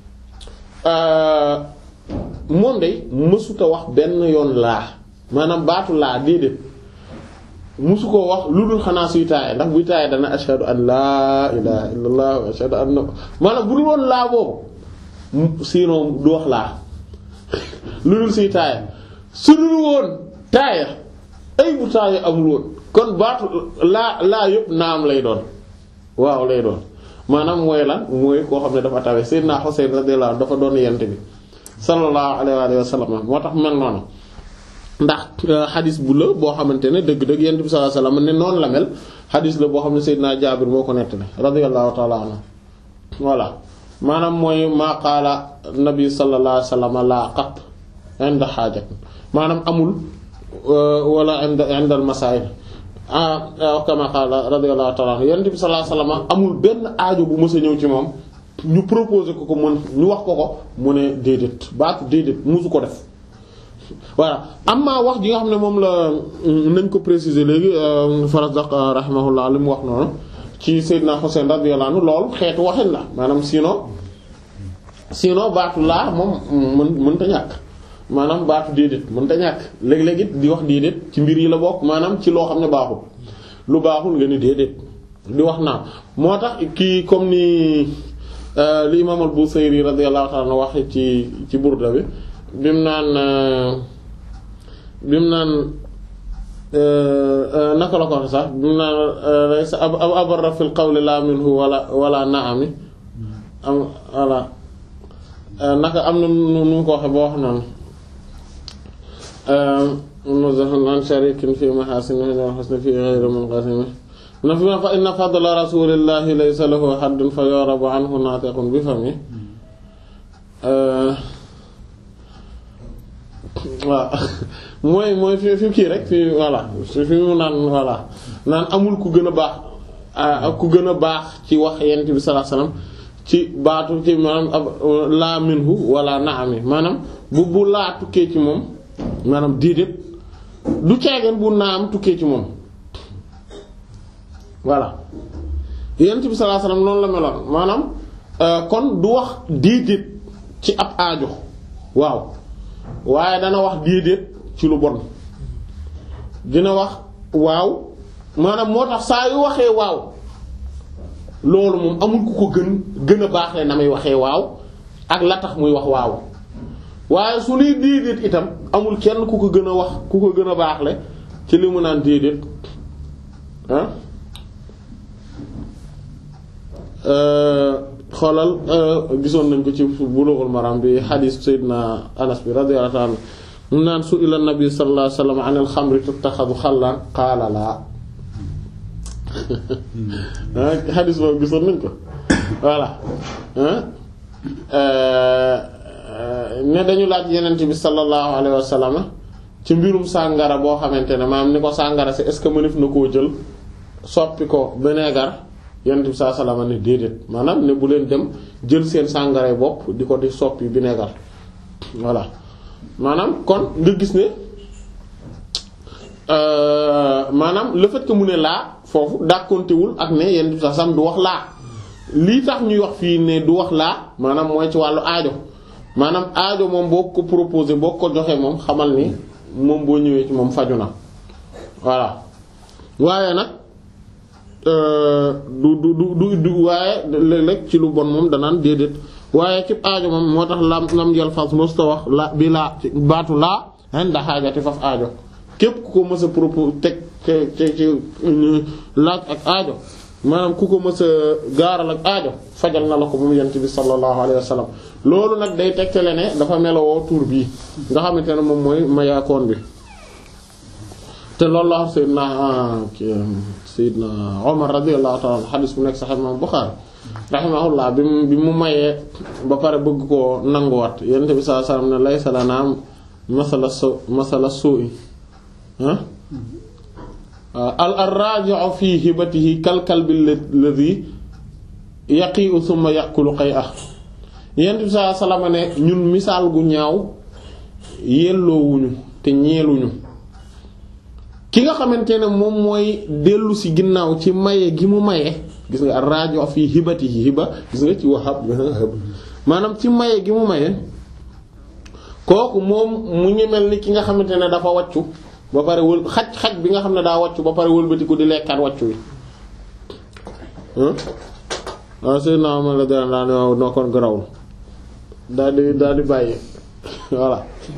moom day mësuta wax benn yoon laa maanaam baatu laa déedéet mësu koo wax lu dul xanaa suy taaye ndax buy taaye dana ashhadu an laa ilaha illallah wa ashhadu anna maanaam bu dul woon laa boobu sinon du wax laa lu dul suy taaye su dul woon taaye ay bu taaye amul woon kon baatu laa laa yëpp naam lay doon waaw lay doon maanaam mooy lan mooy koo xam ne dafa tawe Seydina Xuseyn radiyallahu anhu dafa doon yent bi sallallahu alayhi wa sallam moo tax mel noonu ndax xadis bu la boo xamante ne dëgg-dëgg yent bi sallallahu alayhi wa sallam ne noonu la mel xadis la boo xam ne Seydina Jaabir moo ko nettali radiyallahu ta'ala anhu voilà maanaam mooy maa qaala nabi sallallahu alayhi wa sallam laa qat inda xaajat maanaam amul wala inda inda al masaa'il ah kama qala radiyallahu ta'ala anhu yonent bi sallallahu alayhi wasallam amul benn aajo bu mës a ñëw ci moom ñu proposé ko ko mën ñu wax ko ko mu ne déedéet baatu déedéet musu ko def voilà amma wax ji nga xam ne moom la nañ ko préciser léegi Farazdaq rahimahullah li mu wax noonu ci Seydina Husayn radiyallahu anhu lool xeetu waxin la maanaam sinon sinon baatu laa moom mën mënta ñàkk maanaam baatu déedéet mënta ñàkk léeg-léeg it di wax déedéet ci mbir yi la bokk maanaam ci loo xam ne baaxul lu baaxul nga ni déedéet di wax naa moo tax kii comme ni li imaam al-Busayri radiyallahu ta'ala anhu wax ci ci Burda bi bim naan bim naan naka la ko wax sax bim naan laysa abarra fil qawli la minhu wala wala na'ami am wala naka am na nu mu ko waxe boo wax noonu muzahan an sharikin fi mahasinihi wa husni fi ghayri munqasimi na fi fa inna fadla rasulillahi laysa lahu haddun fa yurabu anhu natiqun bi fami waaw mooy mooy fi fi kii rek fi voilà fi mu naan voilà naan amul ku gën a baax ku gën a baax ci wax yent bi sallallahu alayhi wasallam ci baatu ci maanaam laa minhu wala naami maanaam bu bu laa tukkee ci moom maanaam déedéet du ceegeen bu naam tukkee ci moom voilà yent bi sallallahu alayhi wasallam noonu la meloon maanaam kon du wax déedéet ci ab aajo waaw waaye dana wax déedéet ci lu bon dina wax waaw maanaam moo tax saa yu waxee waaw loolu moom amul ku ko gën gën a baax le na muy waxee waaw ak la tax muy wax waaw waaye su nuy déedéet itam amul kenn ku ko gën a wax ku ko gën a baax le ci li mu naan déedéet ah xoolal gisoon nañ ko ci Bulughul Maram bi xadiis Seydina Anas bi radiyallahu anhu mu naan su ila nabi sallallahu alayhi wasallam anil xamri tuttaxadu xallan qaala laa xadiis boobu gisoon nañ ko voilà ne dañu laaj Yonent bi sallallahu alayhi wasallam ci mbirum sàngara boo xamante ne maanaam ni ko sàngara si est-ce que mënef na koo jël soppi ko vinaigre Yonent bi sallallahu alayhi wasallam ne déedéet maanaam ne bu leen dem jël seen sàngara bopp di ko di soppi vinaigre voilà maanaam kon nga gis ne maanaam le fait que mu ne laa foofu dàkkontewul ak ne Yonent bi sallallahu alayhi wasallam du wax laa lii tax ñuy wax fii ne du wax laa maanaam mooy ci wàllu aajo maanaam aajo moom boo ko proposé boo ko joxee moom xamal ni moom boo ñëwee ci moom faju na voilà waaye nag du du du du waaye léeg-léeg ci lu bon moom danaan déedéet waaye ci aajo moom moo tax lam lam jël fas mos ta wax la bi laa ci baatu laa inda xaajati faf aajo képp ku ko mës a propos teg ci ci laaj ak aajo maanaam ku ko mës a gaaral ak aajo fajal na la ko moom yent bi sallallahu alayhi wa sallam loolu nag day tegtale ne dafa melowoo tur bii nga xamante ne moom mooy mayaakoon bi te loolu la Seydina Seydina Omar radiyallahu ta'ala anhu xadis bu nekk Sahih Imam Bukhari rahimahullah bi mu bi mu mayee ba pare bëgg koo nanguwaat yent bi sallallahu alayhi wa sallam ne laysa lanaa masala su masala suu'i al arraji'u fi hibatihi kal kalbi alladhi yaqi'u thumma ya'kulu qay'ah yent bi sallallahu alayhi wa sallam ne ñun misaal gu ñaaw yelloowuñu te ñeeluñu ki nga xamante ne moom mooy dellu si ginnaaw ci maye gi mu maye gis nga ar-raji'u fi hibatihi hiba gis nga ci wahab maanaam ci maye gi mu maye kooku moom mu ngi mel ni ki nga xamante ne dafa wàccu ba pare wël xaj xaj bi nga xam ne daa wàccu ba pare wëlbatiku di lekkaat wàccu wi waaw Seydina Omar la daan daa ne waaw noo kon garawul daal di daal di bàyyi voilà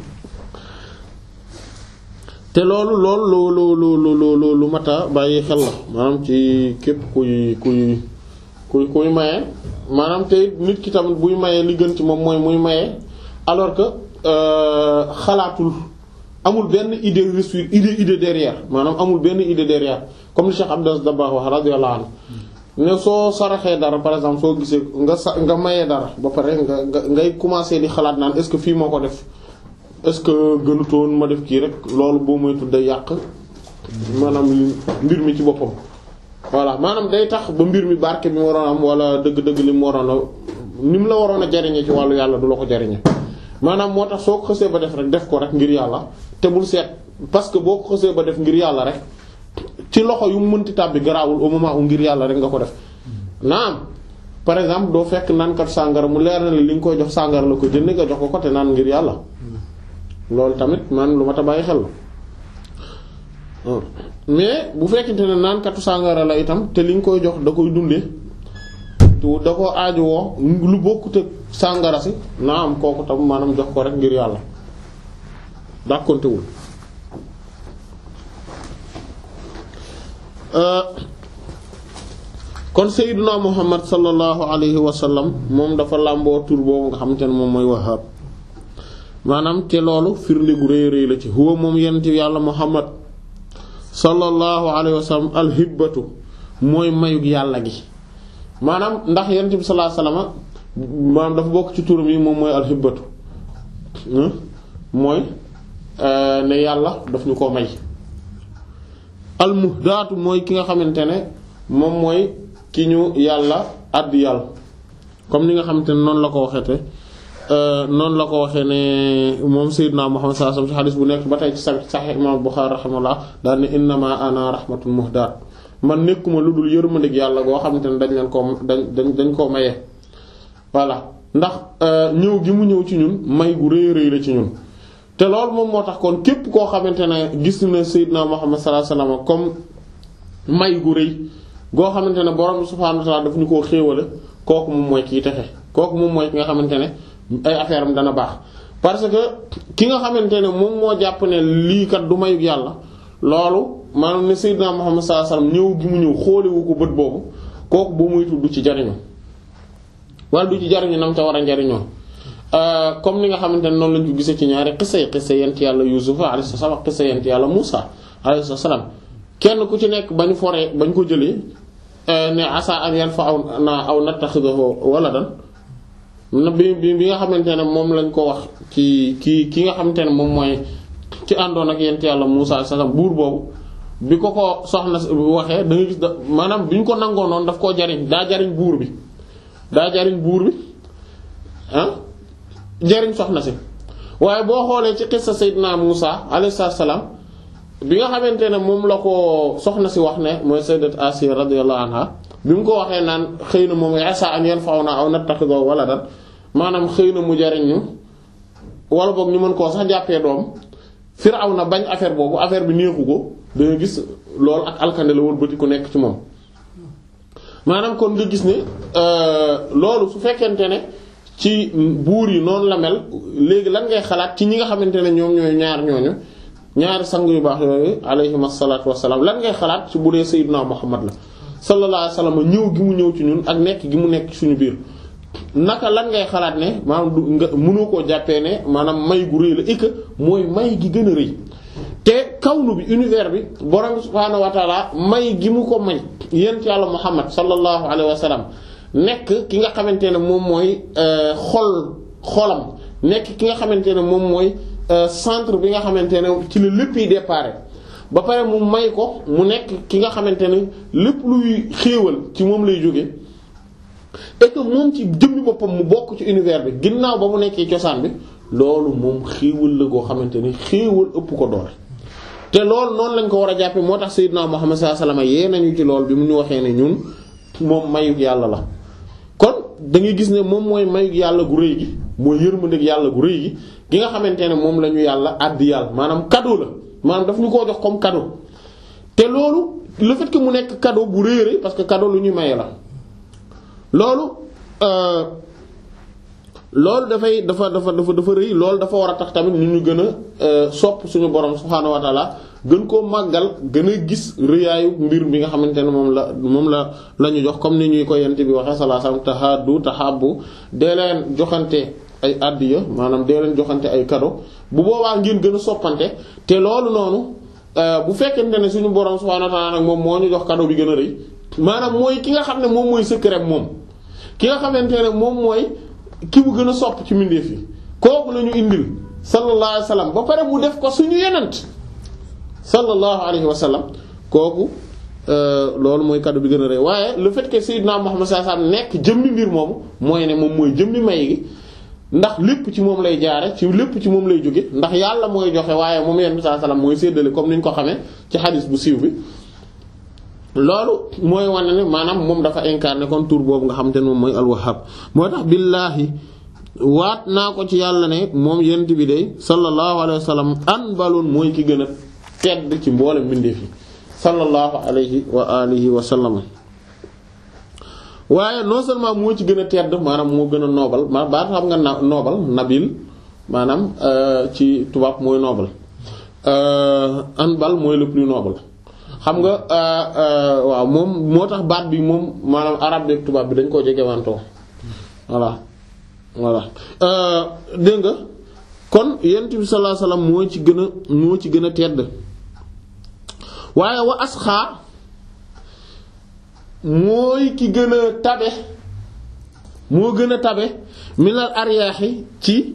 te loolu loolu lu lu lu lu lu mat a bàyyi xel la maanaam ci képp kuy kuy kuy kuy maye maanaam te nit ki tamit buy maye li gën ci moom mooy muy maye alors que xalaatul amul benn idée reçue idée idée derrière maanaam amul benn idée derrière comme li Cheikh Abdou Dabakh wax radiyallahu anhu ne soo saraxee dara par exemple soo gisee nga sa nga mayee dara ba pare nga nga ngay commencer di xalaat naan est-ce que fii moo ko def est-ce que gënutoon ma def kii rek loolu boo moy tudd day yàq maanaam mbir mi ci boppam voilà maanaam day tax ba mbir mi barke bi mu waroon am wala dëgg-dëgg li mu waroon a ni mu la waroon a jariñe ci wàllu yàlla du la ko jariñe maanaam moo tax soo ko xësee ba def rek def ko rek ngir yàlla te bul seet parce que boo ko xësee ba def ngir yàlla rek ci loxo yu mu mënti tàbbi garaawul au moment où ngir yàlla rek nga ko def naam par exemple doo fekk naankat sàngara mu leer na li nga koy jox sàngara la ko jënd nga jox ko ko te naan ngir yàlla loolu tamit man lu ma ta bàyyi xel la mais bu fekkente ne naankatu sàngara la itam te li nga koy jox da koy dundee da ko aaju woo lu bokkut ak sàngara si naa am kooku tam maanaam jox ko rek ngir yàlla dàkkontewul kon sayyiduna Muhammad sallallahu alayhi wa sallam moom dafa làmboo tur boobu nga xamante ne moom mooy Wahhab maanaam te loolu firnde gu rëy rëy la ci huwa moom yonent yàlla Muhammad sallallahu alayhi wa sallam alhibbatu mooy mayug yàlla gi maanaam ndax yonent bi sallallahu alayhi wa sallam maanaam dafa bokk ci turam yi moom mooy alhibbatu mooy ne yàlla daf ñu ko may almuhdaatu mooy ki nga xamante ne moom mooy ki ñu yàlla àddi yàlla comme ni nga xamante ne noonu la ko waxeete noonu la ko waxee ne moom Seydina Muhammad sallallahu alayhi wasallam ci xadis bu nekk ba tey ci Sahih Imam Bukhari rahimahullah daal ne innama ana rahmatun muhdaat man nekkuma lu dul yërmandeeg yàlla goo xamante ne dañ leen koo dañ dañ dañ koo mayee voilà ndax ñëw gi mu ñëw ci ñun may gu rëy rëy la ci ñun te loolu moom moo tax kon képp koo xamante ne gis na Seydina Muhammad sallallahu alayhi wasallam comme may gu rëy goo xamante ne borom subhaanahu wa ta'ala daf ñu koo xéewale kooku moom mooy kii texe kooku moom mooy ki nga xamante ne ay affaire am dana baax parce que ki nga xamante ne moom moo jàpp ne lii kat du mayug yàlla loolu maanaam ne Seydina Muhammad sallallahu alayhi wasallam ñëw gi mu ñëw xoolewu ko bët boobu kooku bu muy tudd ci jariñu wala du ci jariñu nam ca war a njariñoo comme ni nga xamante ne noonu lañu ko gisee ci ñaari xisa yi xisa yent yàlla Yuusuf alayhi salaam xisa yent yàlla Muusa alayhi salaam kenn ku ci nekk bañu foree bañ ko jëlee ne asa an yanfa'una aw nattaxidahu waladan na bi bi nga xamante ne moom lañ ko wax ci ki ki nga xamante ne moom mooy ci àndoon ak yent yàlla Muusa alayhi salaam buur boobu bi ko ko soxna waxee da nga gis da maanaam bi ñu ko nangoo noonu daf koo jariñ daa jariñ buur bi daa jariñ buur bi ah jariñ soxna si waaye boo xoolee ci xissa Seydina Muusa alayhi salaam bi nga xamante ne moom la ko soxna si wax ne mooy sayyidat Asiya radiyallahu anha bi mu ko waxee naan xëy na moom asa an yanfa'una aw nattakhidhu waladan maanaam xëy na mu jariñ ñu wala boog ñu mën koo sax jàppee doom Firawna bañ affaire boobu affaire bi neexu ko da nga gis loolu ak alkande la woon bëti ku nekk ci moom maanaam kon nga gis ne loolu su fekkente ne ci buur yi noonu la mel léegi lan ngay xalaat ci ñi nga xamante ne ñoom ñooy ñaar ñooñu ñaari sang yu baax yooyu alayhim asalaatu wassalaam lan ngay xalaat ci bu dee Seydina Muhammad la sallallahu alayhi wasallam ñëw gi mu ñëw ci ñun ak nekk gi mu nekk ci suñu biir naka lan ngay xalaat ne maanaam du nga mënoo koo jàppee ne maanaam may gu rëy la et que mooy may gi gën a rëy te kawnu bi univers bi borom subhaanahu wa taala may gi mu ko may yent yàlla Muhammad sallallahu alayhi wasallam nekk ki nga xamante ne moom mooy xol xolam nekk ki nga xamante ne moom mooy centre bi nga xamante ne ci la lépp yi déparé ba pare mu may ko mu nekk ki nga xamante ne lépp luy xéewal ci moom lay jóge et que moom ci jëmmi boppam mu bokk ci univers bi ginnaaw ba mu nekkee cosaan bi loolu moom xéewal la goo xamante ne xéewal ëpp ko doole te loolu noonu lañ ko war a jàppe moo tax Seydina Muhammad sallallahu alayhi wasallam yee nañu ci loolu bi mu ñu waxee ne ñun moom mayug yàlla la kon da ngay gis ne moom mooy mayug yàlla gu rëy gi mooy yërmandeeg yàlla gu rëy gi gi nga xamante ne moom la ñu yàlla àddi yàlla maanaam cadeau la maanaam daf ñu koo jox comme cadeau te loolu le fait que mu nekk cadeau bu rëy rëy parce que cadeau lu ñuy maye la loolu loolu dafay dafa dafa dafa dafa rëy loolu dafa war a tax tamit ñu ñu gën a sopp suñu borom subhaanahu wa taala gën koo màggal gën a gis rëyaayu mbir bi nga xamante ne moom la moom la la ñu jox comme ni ñuy ko yent bi waxee sallallahu alayhi wasallam tahaadu tahabbu dee leen joxante ay addiya maanaam dee leen joxante ay cadeau bu boobaa ngeen gën a soppante te loolu noonu bu fekkente ne suñu borom subhaanahu wa ta'ala nag moom moo ñu jox cadeau bi gën a rëy maanaam mooy ki nga xam ne moom mooy secret moom ki nga xamante ne moom mooy ki bu gën a sopp ci mbindeef yi kooku la ñu indil sallallahu alayhi wa sallam ba pare mu def ko suñu yenent sallallahu alayhi wa sallam kooku loolu mooy kaddu bi gën a rëy waaye le fait que Seydina Muhammad sallallahu alayhi wa sallam nekk jëmmi mbir moomu mooy ne moom mooy jëmmi may gi ndax lépp ci moom lay jaare ci lépp ci moom lay jóge ndax yàlla mooy joxe waaye moom yenn sallallahu alayhi wa sallam mooy séddale comme ni ñu ko xamee ci xadis bu siiw bi loolu mooy wane ne maanaam moom dafa incarné kon tur boobu nga xam te ne moom mooy al-Wahhab moo tax billaahi waat naa ko ci yàlla ne moom yent bi de sallallahu alayhi wa sallam anbalun mooy ki gën a tedd ci mboolem mbindeef yi sallallahu alayhi wa alihi wa sallam waaye non seulement moo ci gën a tedd maanaam moo gën a noobal ma baa xam nga na noobal nabil maanaam ci tubaab mooy noobal anbal mooy le plus noble xam nga waaw moom moo tax baat bi moom maanaam arabe beek tubaab bi dañ koo jege wantoo voilà voilà dégg nga kon yonent bi sallallahu alayhi wasallam moo ci gën a moo ci gën a tedd waaye wa asxaa mooy ki gën a tabe moo gën a tabe minal aryaaxi ci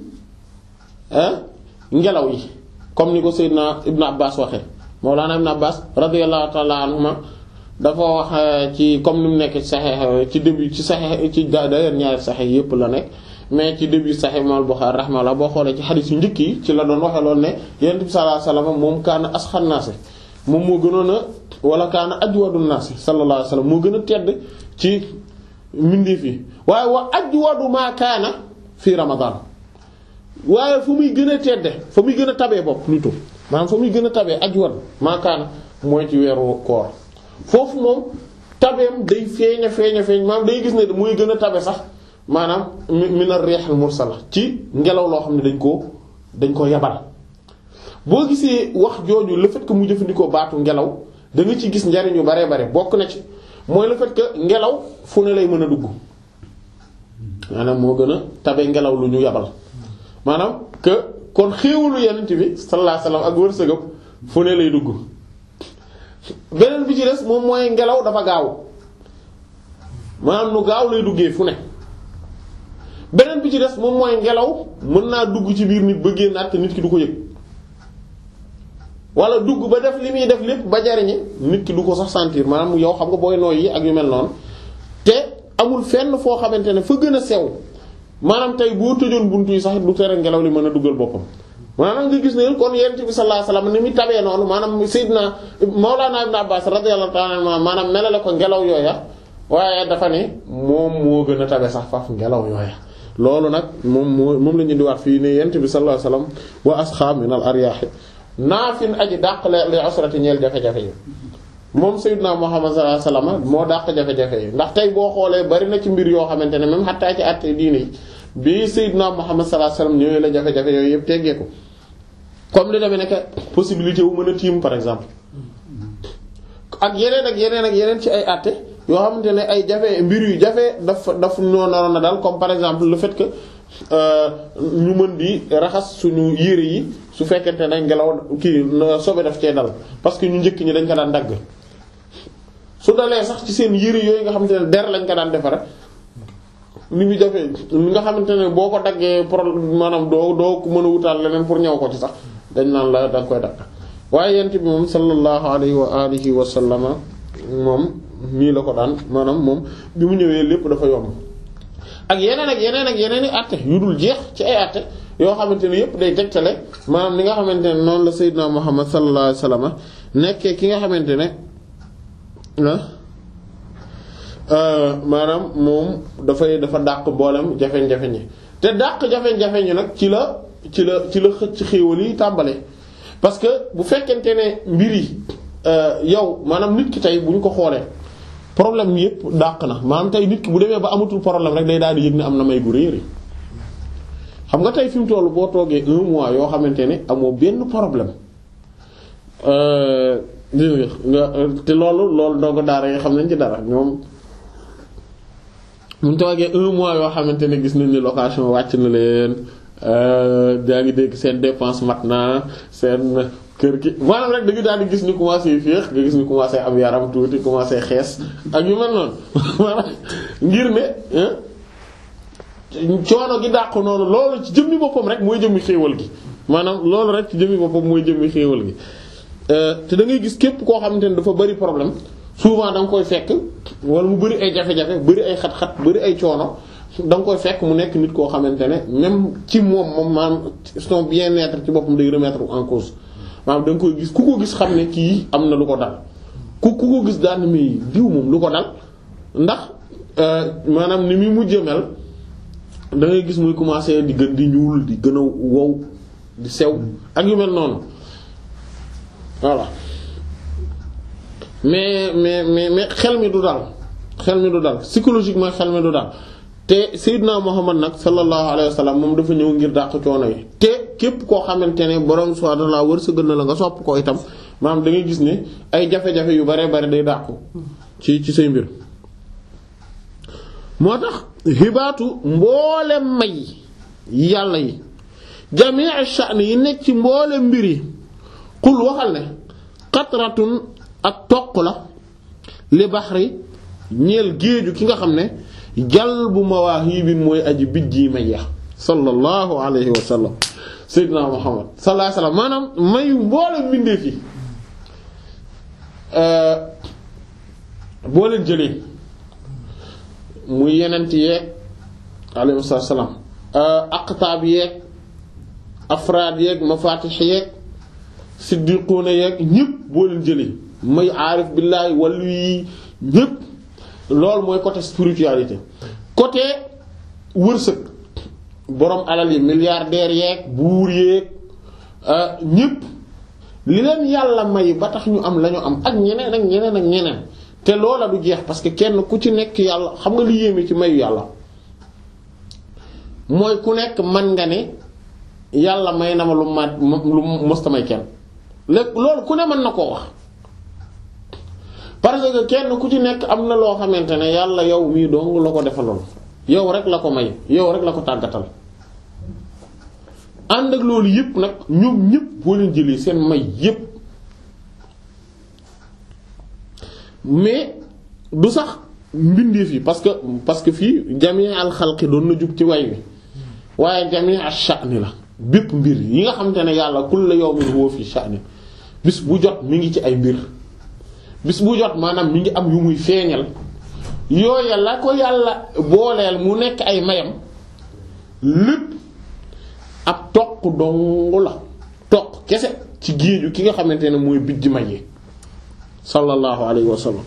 ngelaw yi comme ni ko Seydina Ibn Abbas waxe Mawlana Ibn Abbas radiyallahu ta'ala anhuma dafa wax ci comme ni mu nekk ci Sahih ci début ci Sahih ci d'ailleurs ñaari Sahih yépp la nekk mais ci début Sahih Imam Bukhari rahimahullah boo xoolee ci xadiis yu njëkk yi ci la doon waxe loolu ne Yonent bi sallallahu alayhi wasallam moom kaana asxan naasi moom moo gënoon a wala kaana ajwadun naasi sallallahu alayhi wasallam moo gën a tedd ci mbindeef yi waaye wa ajwadu maa kaana fii Ramadan waaye fu muy gën a tedde fa muy gën a tabee bopp plutôt maanaam fa muy gën a tabee ajwad maa kaana mooy ci weeru koor foofu moom tabeem day feeña feeña feeñ maanaam day gis ne muy gën a tabe sax maanaam min ar-rih al-mursala ci ngelaw loo xam ne dañ koo dañ ko yabal boo gisee wax jooju le fait que mu jëfandikoo baatu ngelaw da nga ci gis njariñ yu bare bare bokk na ci mooy le fait que ngelaw fu ne lay mën a dugg maanaam moo gën a tabe ngelaw lu ñu yabal maanaam que kon xéewalu yenent bi sallallahu alayhi wasallam ak wërsëgam fu ne lay dugg beneen bi ci des moom mooy ngelaw dafa gaaw maanaam nu gaaw lay duggee fu ne beneen bi ci des moom mooy ngelaw mën naa dugg ci biir nit ba génnaat te nit ki du ko yëg wala dugg ba def li muy def lépp ba jariñe nit ki du ko sax sentir maanaam yow xam nga booy nooy yi ak yu mel noonu te amul fenn foo xamante ne fa gën a sew maanaam tey boo tëjoon buntu yi sax du tere ngelaw li mën a duggal boppam maanaam nga gis ne kon yonent bi sallallahu alayhi wasallam ni muy tabee noonu maanaam Seydina Mawlana Ibn Abbas radiyallahu ta'ala anhu maanaam melale ko ngelaw yooya waaye dafa ne moom moo gën a tabe sax faf ngelaw yooya loolu nag moom moo moom la ñu di wax fii ne yonent bi sallallahu alayhi wasallam wa asxa min al aryaahi naafin aji dàq li usrati ñeel jafe-jafe yi moom Seydina Muhammad sallallahu alayhi wasallam moo dàq jafe-jafe yi ndax tey boo xoolee bari na ci mbir yoo xamante ne même xattaa ci àtte diine yi bi Seydina Muhammad sallallahu alayhi wasallam ñëwee la jafe-jafe yooyu yëpp teggee ko comme li demee nekk possibilité wu mën a tiim par exemple ak yeneen ak yeneen ak yeneen ci ay àtte yoo xamante ne ay jafe mbir yu jafe daf daf ñoo naroon na daal comme par exemple le fait que ñu mën di raxas suñu yére yi su fekkente ne ngelaw kii sobe daf cee dal parce que ñu njëkk ñi dañ ko daan dagg su dalee sax ci seen yére yooyu nga xamante ne der lañ ko daan defare ni mu jafe li nga xamante ne boo ko daggee problème maanaam doo doo ko mën a wutaal leneen pour ñëw ko ci sax dañ naan la danga koy dagg waaye yent bi moom sallallahu alayhi wa alihi wa sallama moom nii la ko daan maanaam moom bi mu ñëwee lépp dafa yomb ak yeneen ak yeneen ak yeneen i àtte yu dul jeex ci ay àtte yoo xamante ne yëpp day tegtale maanaam li nga xamante ne noonu la Seydina Muhammad sallallahu alayhi wa sallam nekkee ki nga xamante ne maanaam moom dafay dafa dàq boolem jafe-jafe ñi te dàq jafe-jafe ñi nag ci la ci la ci la xëcc xéewal yi tàmbale parce que bu fekkente ne mbir yi yow maanaam nit ki tey bu ñu ko xoolee problème yépp dàq na maanaam tey nit ki bu demee ba amatul problème rek day daal di yëg ne am na may gu réeri xam nga tey fi mu toll boo toogee un mois yoo xamante ne amoo benn problème nga te loolu loolu ndongo daara yi xam nañ ci dara ñoom mu toogee un mois yoo xamante ne gis nañ ni location wàcc na leen daa ngi dégg seen dépense mat na seen kër gi maanaam rek da nga daal di gis ni commencé féex nga gis ni commencé am yaram tuuti commencé xees ak yu mel noonu maanaam ngir ne coono gi dàq noonu loolu ci jëmmi boppam rek mooy jëmmi xéewal gi maanaam loolu rek ci jëmmi boppam mooy jëmmi xéewal gi te da ngay gis képp koo xamante ne dafa bari problème souvent da nga koy fekk wala mu bari ay jafe-jafe bari ay xat-xat bari ay coono da nga koy fekk mu nekk nit koo xamante ne même ci moom moom maanaam son bien-être ci boppam day remettre en cause maanaam da nga koy gis ku ko gis xam ne kii am na lu ko dal ku ku ko gis daan mi diw moom lu ko dal ndax maanaam ni muy mujjee mel da ngay gis muy commencer di gën di ñuul di gën a wow di sew ak yu mel noonu voilà mais mais mais mais xel mi du dal xel mi du dal psychologiquement xel mi du dal te Seydina Muhammad nag sallallahu alayhi wa sallam moom dafa ñëw ngir dàq coono yi te képp koo xamante ne borom subhanahu wa ta'ala wërsëgal na la nga sopp ko itam maanaam da ngay gis ne ay jafe-jafe yu bare bare day dàqu ci ci say mbir. moo tax hibaatu mboolem may yàlla yi jamii sha'n yi nekk ci mboolem mbir yi xul waxal ne qatratun ak toq la li baxri ñeel géeju ki nga xam ne jalbu mawaahibin mooy aji bijji may ya sallallahu alayhi wa sallam sayyidina Muhammad sallallahu alayhi wa sallam maanaam mayu mboolem mbindeef yi boo leen jëlee muy yenent yeeg alayhi salaam aqtaab yeeg afraad yeeg mafatih yeeg siddiquuna yeeg ñëpp boo leen jëlee may aarif billaahi wàllu yi ñëpp loolu mooy côté spiritualité côté wërsëg borom alal yi milliardaires yeeg buur yeeg ñëpp li leen yàlla may ba tax ñu am la ñu am ak ñeneen ak ñeneen ak ñeneen te loola du jeex parce que kenn ku ci nekk yàlla xam nga li yéeme ci mayu yàlla mooy ku nekk man nga ne yàlla may na ma lu ma lu mosta may kenn léegi loolu ku ne mën na koo wax parce que kenn ku ci nekk am na loo xamante ne yàlla yow mii dong la ko defaloon yow rek la ko may yow rek la ko tàggatal ànd ak loolu yëpp nag ñoom ñëpp boo leen jëlee seen may yëpp mais du sax mbindeef yi parce que parce que fii jamii al xalqi doon na jug ci way wi waaye jamii al sha'ni la bépp mbir yi nga xamante ne yàlla kullu yawmin huwa fi sha'ni bis bu jot mi ngi ci ay mbir bis bu jot maanaam mi ngi am yu muy feeñal yooya la ko yàlla booleel mu nekk ay mayam lépp ab toq dongu la toq kese ci géeju ki nga xamante ne mooy bijj may yi sallallahu alayhi wa sallam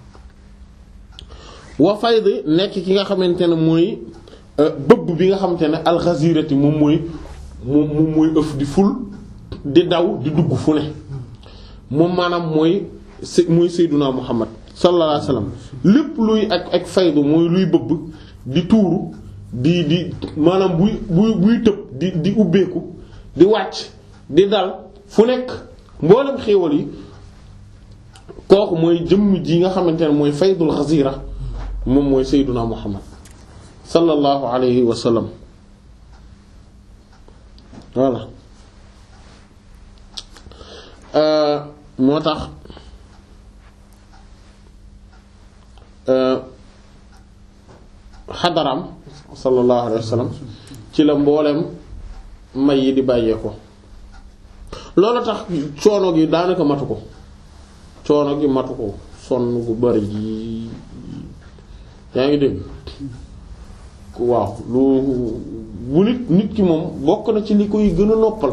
wa fayd nekk ki nga xamante ne mooy bëbb bi nga xamante ne alxazirati moom mooy moom moom mooy ëf di ful di daw di dugg fu ne moom maanaam mooy mooy Seyduna Muhammad sallallahu alayhi wa sallam lépp luy ak ak faydu mooy luy bëbb di tuuru di di maanaam buy buy buy tëb di di ubbeeku di wàcc di dal fu nekk mboolem xéewal yi kooku mooy jëmm ji nga xamante ne mooy faydul xazira moom mooy Seyduna Muhammad sallallahu alayhi wa sallam voilà moo tax xadaram sallallahu alayhi wa sallam ci la mboolem may yi di bàyyee ko loolu tax coono gi daanaka matu ko coono gi matu ko sonn gu bari yi yaa ngi dégg waaw lu bu nit nit ki moom bokk na ci li koy gën a noppal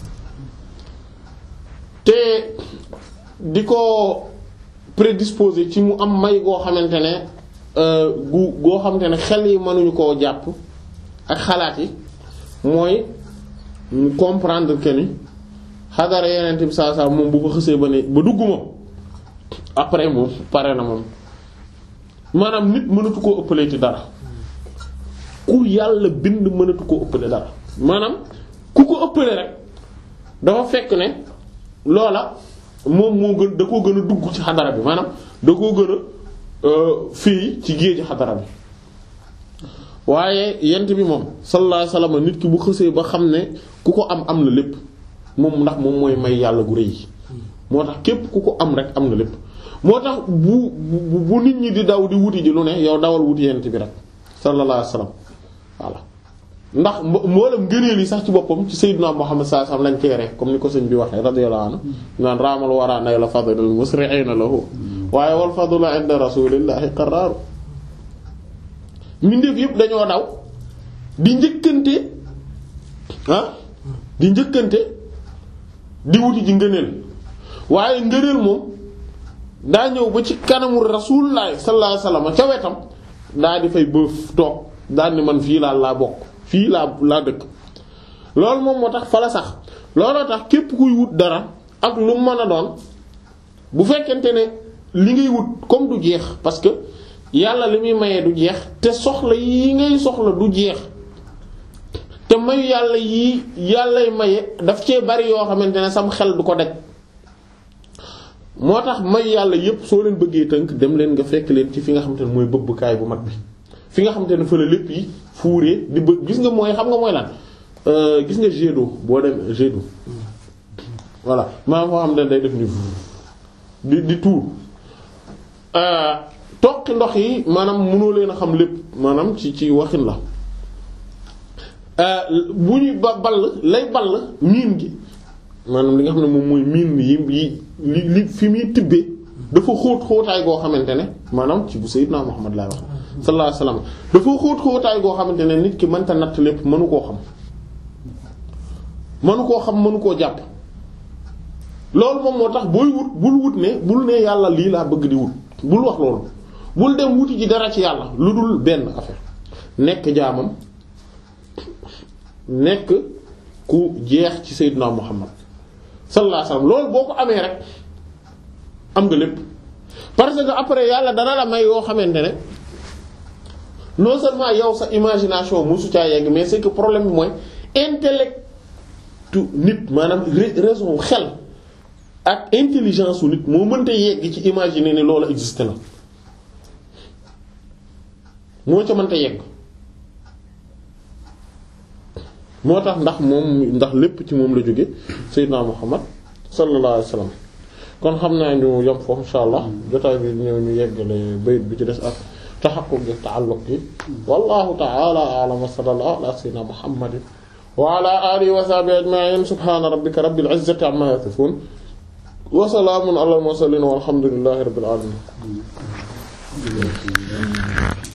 te di ko prédisposé ci mu am may goo xamante ne gu goo xamante ne xel yi mënuñu koo jàpp ak xalaat yi mooy mu comprendre que ni xadara yeneen bi saa saa moom bu ko xësee ba ne ba dugg moom après moom pare na moom maanaam nit mënatu koo ëppalee ci dara ku yàlla bind mënatu koo ëppale dara maanaam ku ko ëppale rek dafa fekk ne loola moom moo gën da koo gën a dugg ci xadara bi maanaam da koo gën a fii ci géeju xadara bi waaye yent bi moom sallallahu alayhi wasallam nit ki bu xësee ba xam ne ku ko am am na lépp moom ndax moom mooy may yàlla gu rëy yi moo tax képp ku ko am rek am na lépp moo tax bu bu bu nit ñi di daw di wuti ji lu ne yow dawal wuti yent bi rek sallallahu alayhi wasallam voilà ndax mboolem ngëneel yi sax ci boppam ci sayyidina Muhammad sallallahu alayhi wasallam lañ teere comme ni ko sëñ bi waxee radiyallahu anhu naan raamal wara nay la fadlul musri'ina lahu waaye wal fadlu 'inda rasulillahi qarraru mbindeef yëpp dañoo daw di njëkkante ah di njëkkante di wuti ci ngëneel waaye ngëneel moom daa ñëw ba ci kanamu rasulullah sallallahu alayhi wasallam ca wetam daa di fay bëf toog daal ni man fii laa laa bokk fii laa laa dëkk loolu moom moo tax fa la sax looloo tax képp kuy wut dara ak lu mën a doon bu fekkente ne li ngay wut comme du jeex parce que yàlla li muy mayee du jeex te soxla yi ngay soxla du jeex te mayu yàlla yii yàllay maye daf cee bari yoo xamante ne sam xel du ko daj moo tax mayu yàlla yépp soo leen bëggee tënk dem leen nga fekk leen ci fi nga xamante ne mooy bëbbukaay bu mag bi fi nga xamante ne fa la lépp yi fuuree di bëgg gis nga mooy xam nga mooy lan gis nga jet d'eau boo dem jet d'eau voilà maa foo xam ne day def ni di di tuur toqi ndox yi maanaam mënoo leen a xam lépp maanaam ci ci waxin la bu ñuy ba ball lay ball miin gi maanaam li nga xam ne moom mooy miin yi yi li li fi muy tibbee dafa xóot xóotaay goo xamante ne maanaam ci bu Sayyidna Muhammad laay wax sallallahu alayhi wasallam dafa xóot xóotaay goo xamante ne nit ki mënta natt lépp mënu koo xam mënu koo xam mënu koo jàpp loolu moom moo tax booy wut bul wut ne bul ne yàlla lii laa bëgg di wut bul wax loolu bul dem wuti ji dara ci yàlla lu dul benn affaire nekk jaamam nekk ku jeex ci Sayyidna Muhammad sallallahu alayhi wasallam loolu boo ko amee rek am nga lépp parce que après yàlla dana la may yoo xamante ne non seulement yow sa imagination musu caa yegg mais c'est que problème bi mooy intellectu nit maanaam raison xel ak intelligence su nit moo mënta yegg ci imaginer ne loolu existe na moo ca mënta yegg moo tax ndax moom ndax lépp ci moom la jóge Seydina Muhammad sallallahu alayhi wasallam kon xam naa ñu yem foofu insha allah jotaay bi ñëw ñu yeggale bayit bi ci des ak taxaqquq gi ta'alluq gi wallahu ta'ala a'lam wa sallallahu ala sayyidina Muhammadin wa ala alihi wa sahbihi ajma'in subhana rabbika rabbil izzati amma yasifun wa salamun ala al mursalin walhamdulillahi rabbil alamin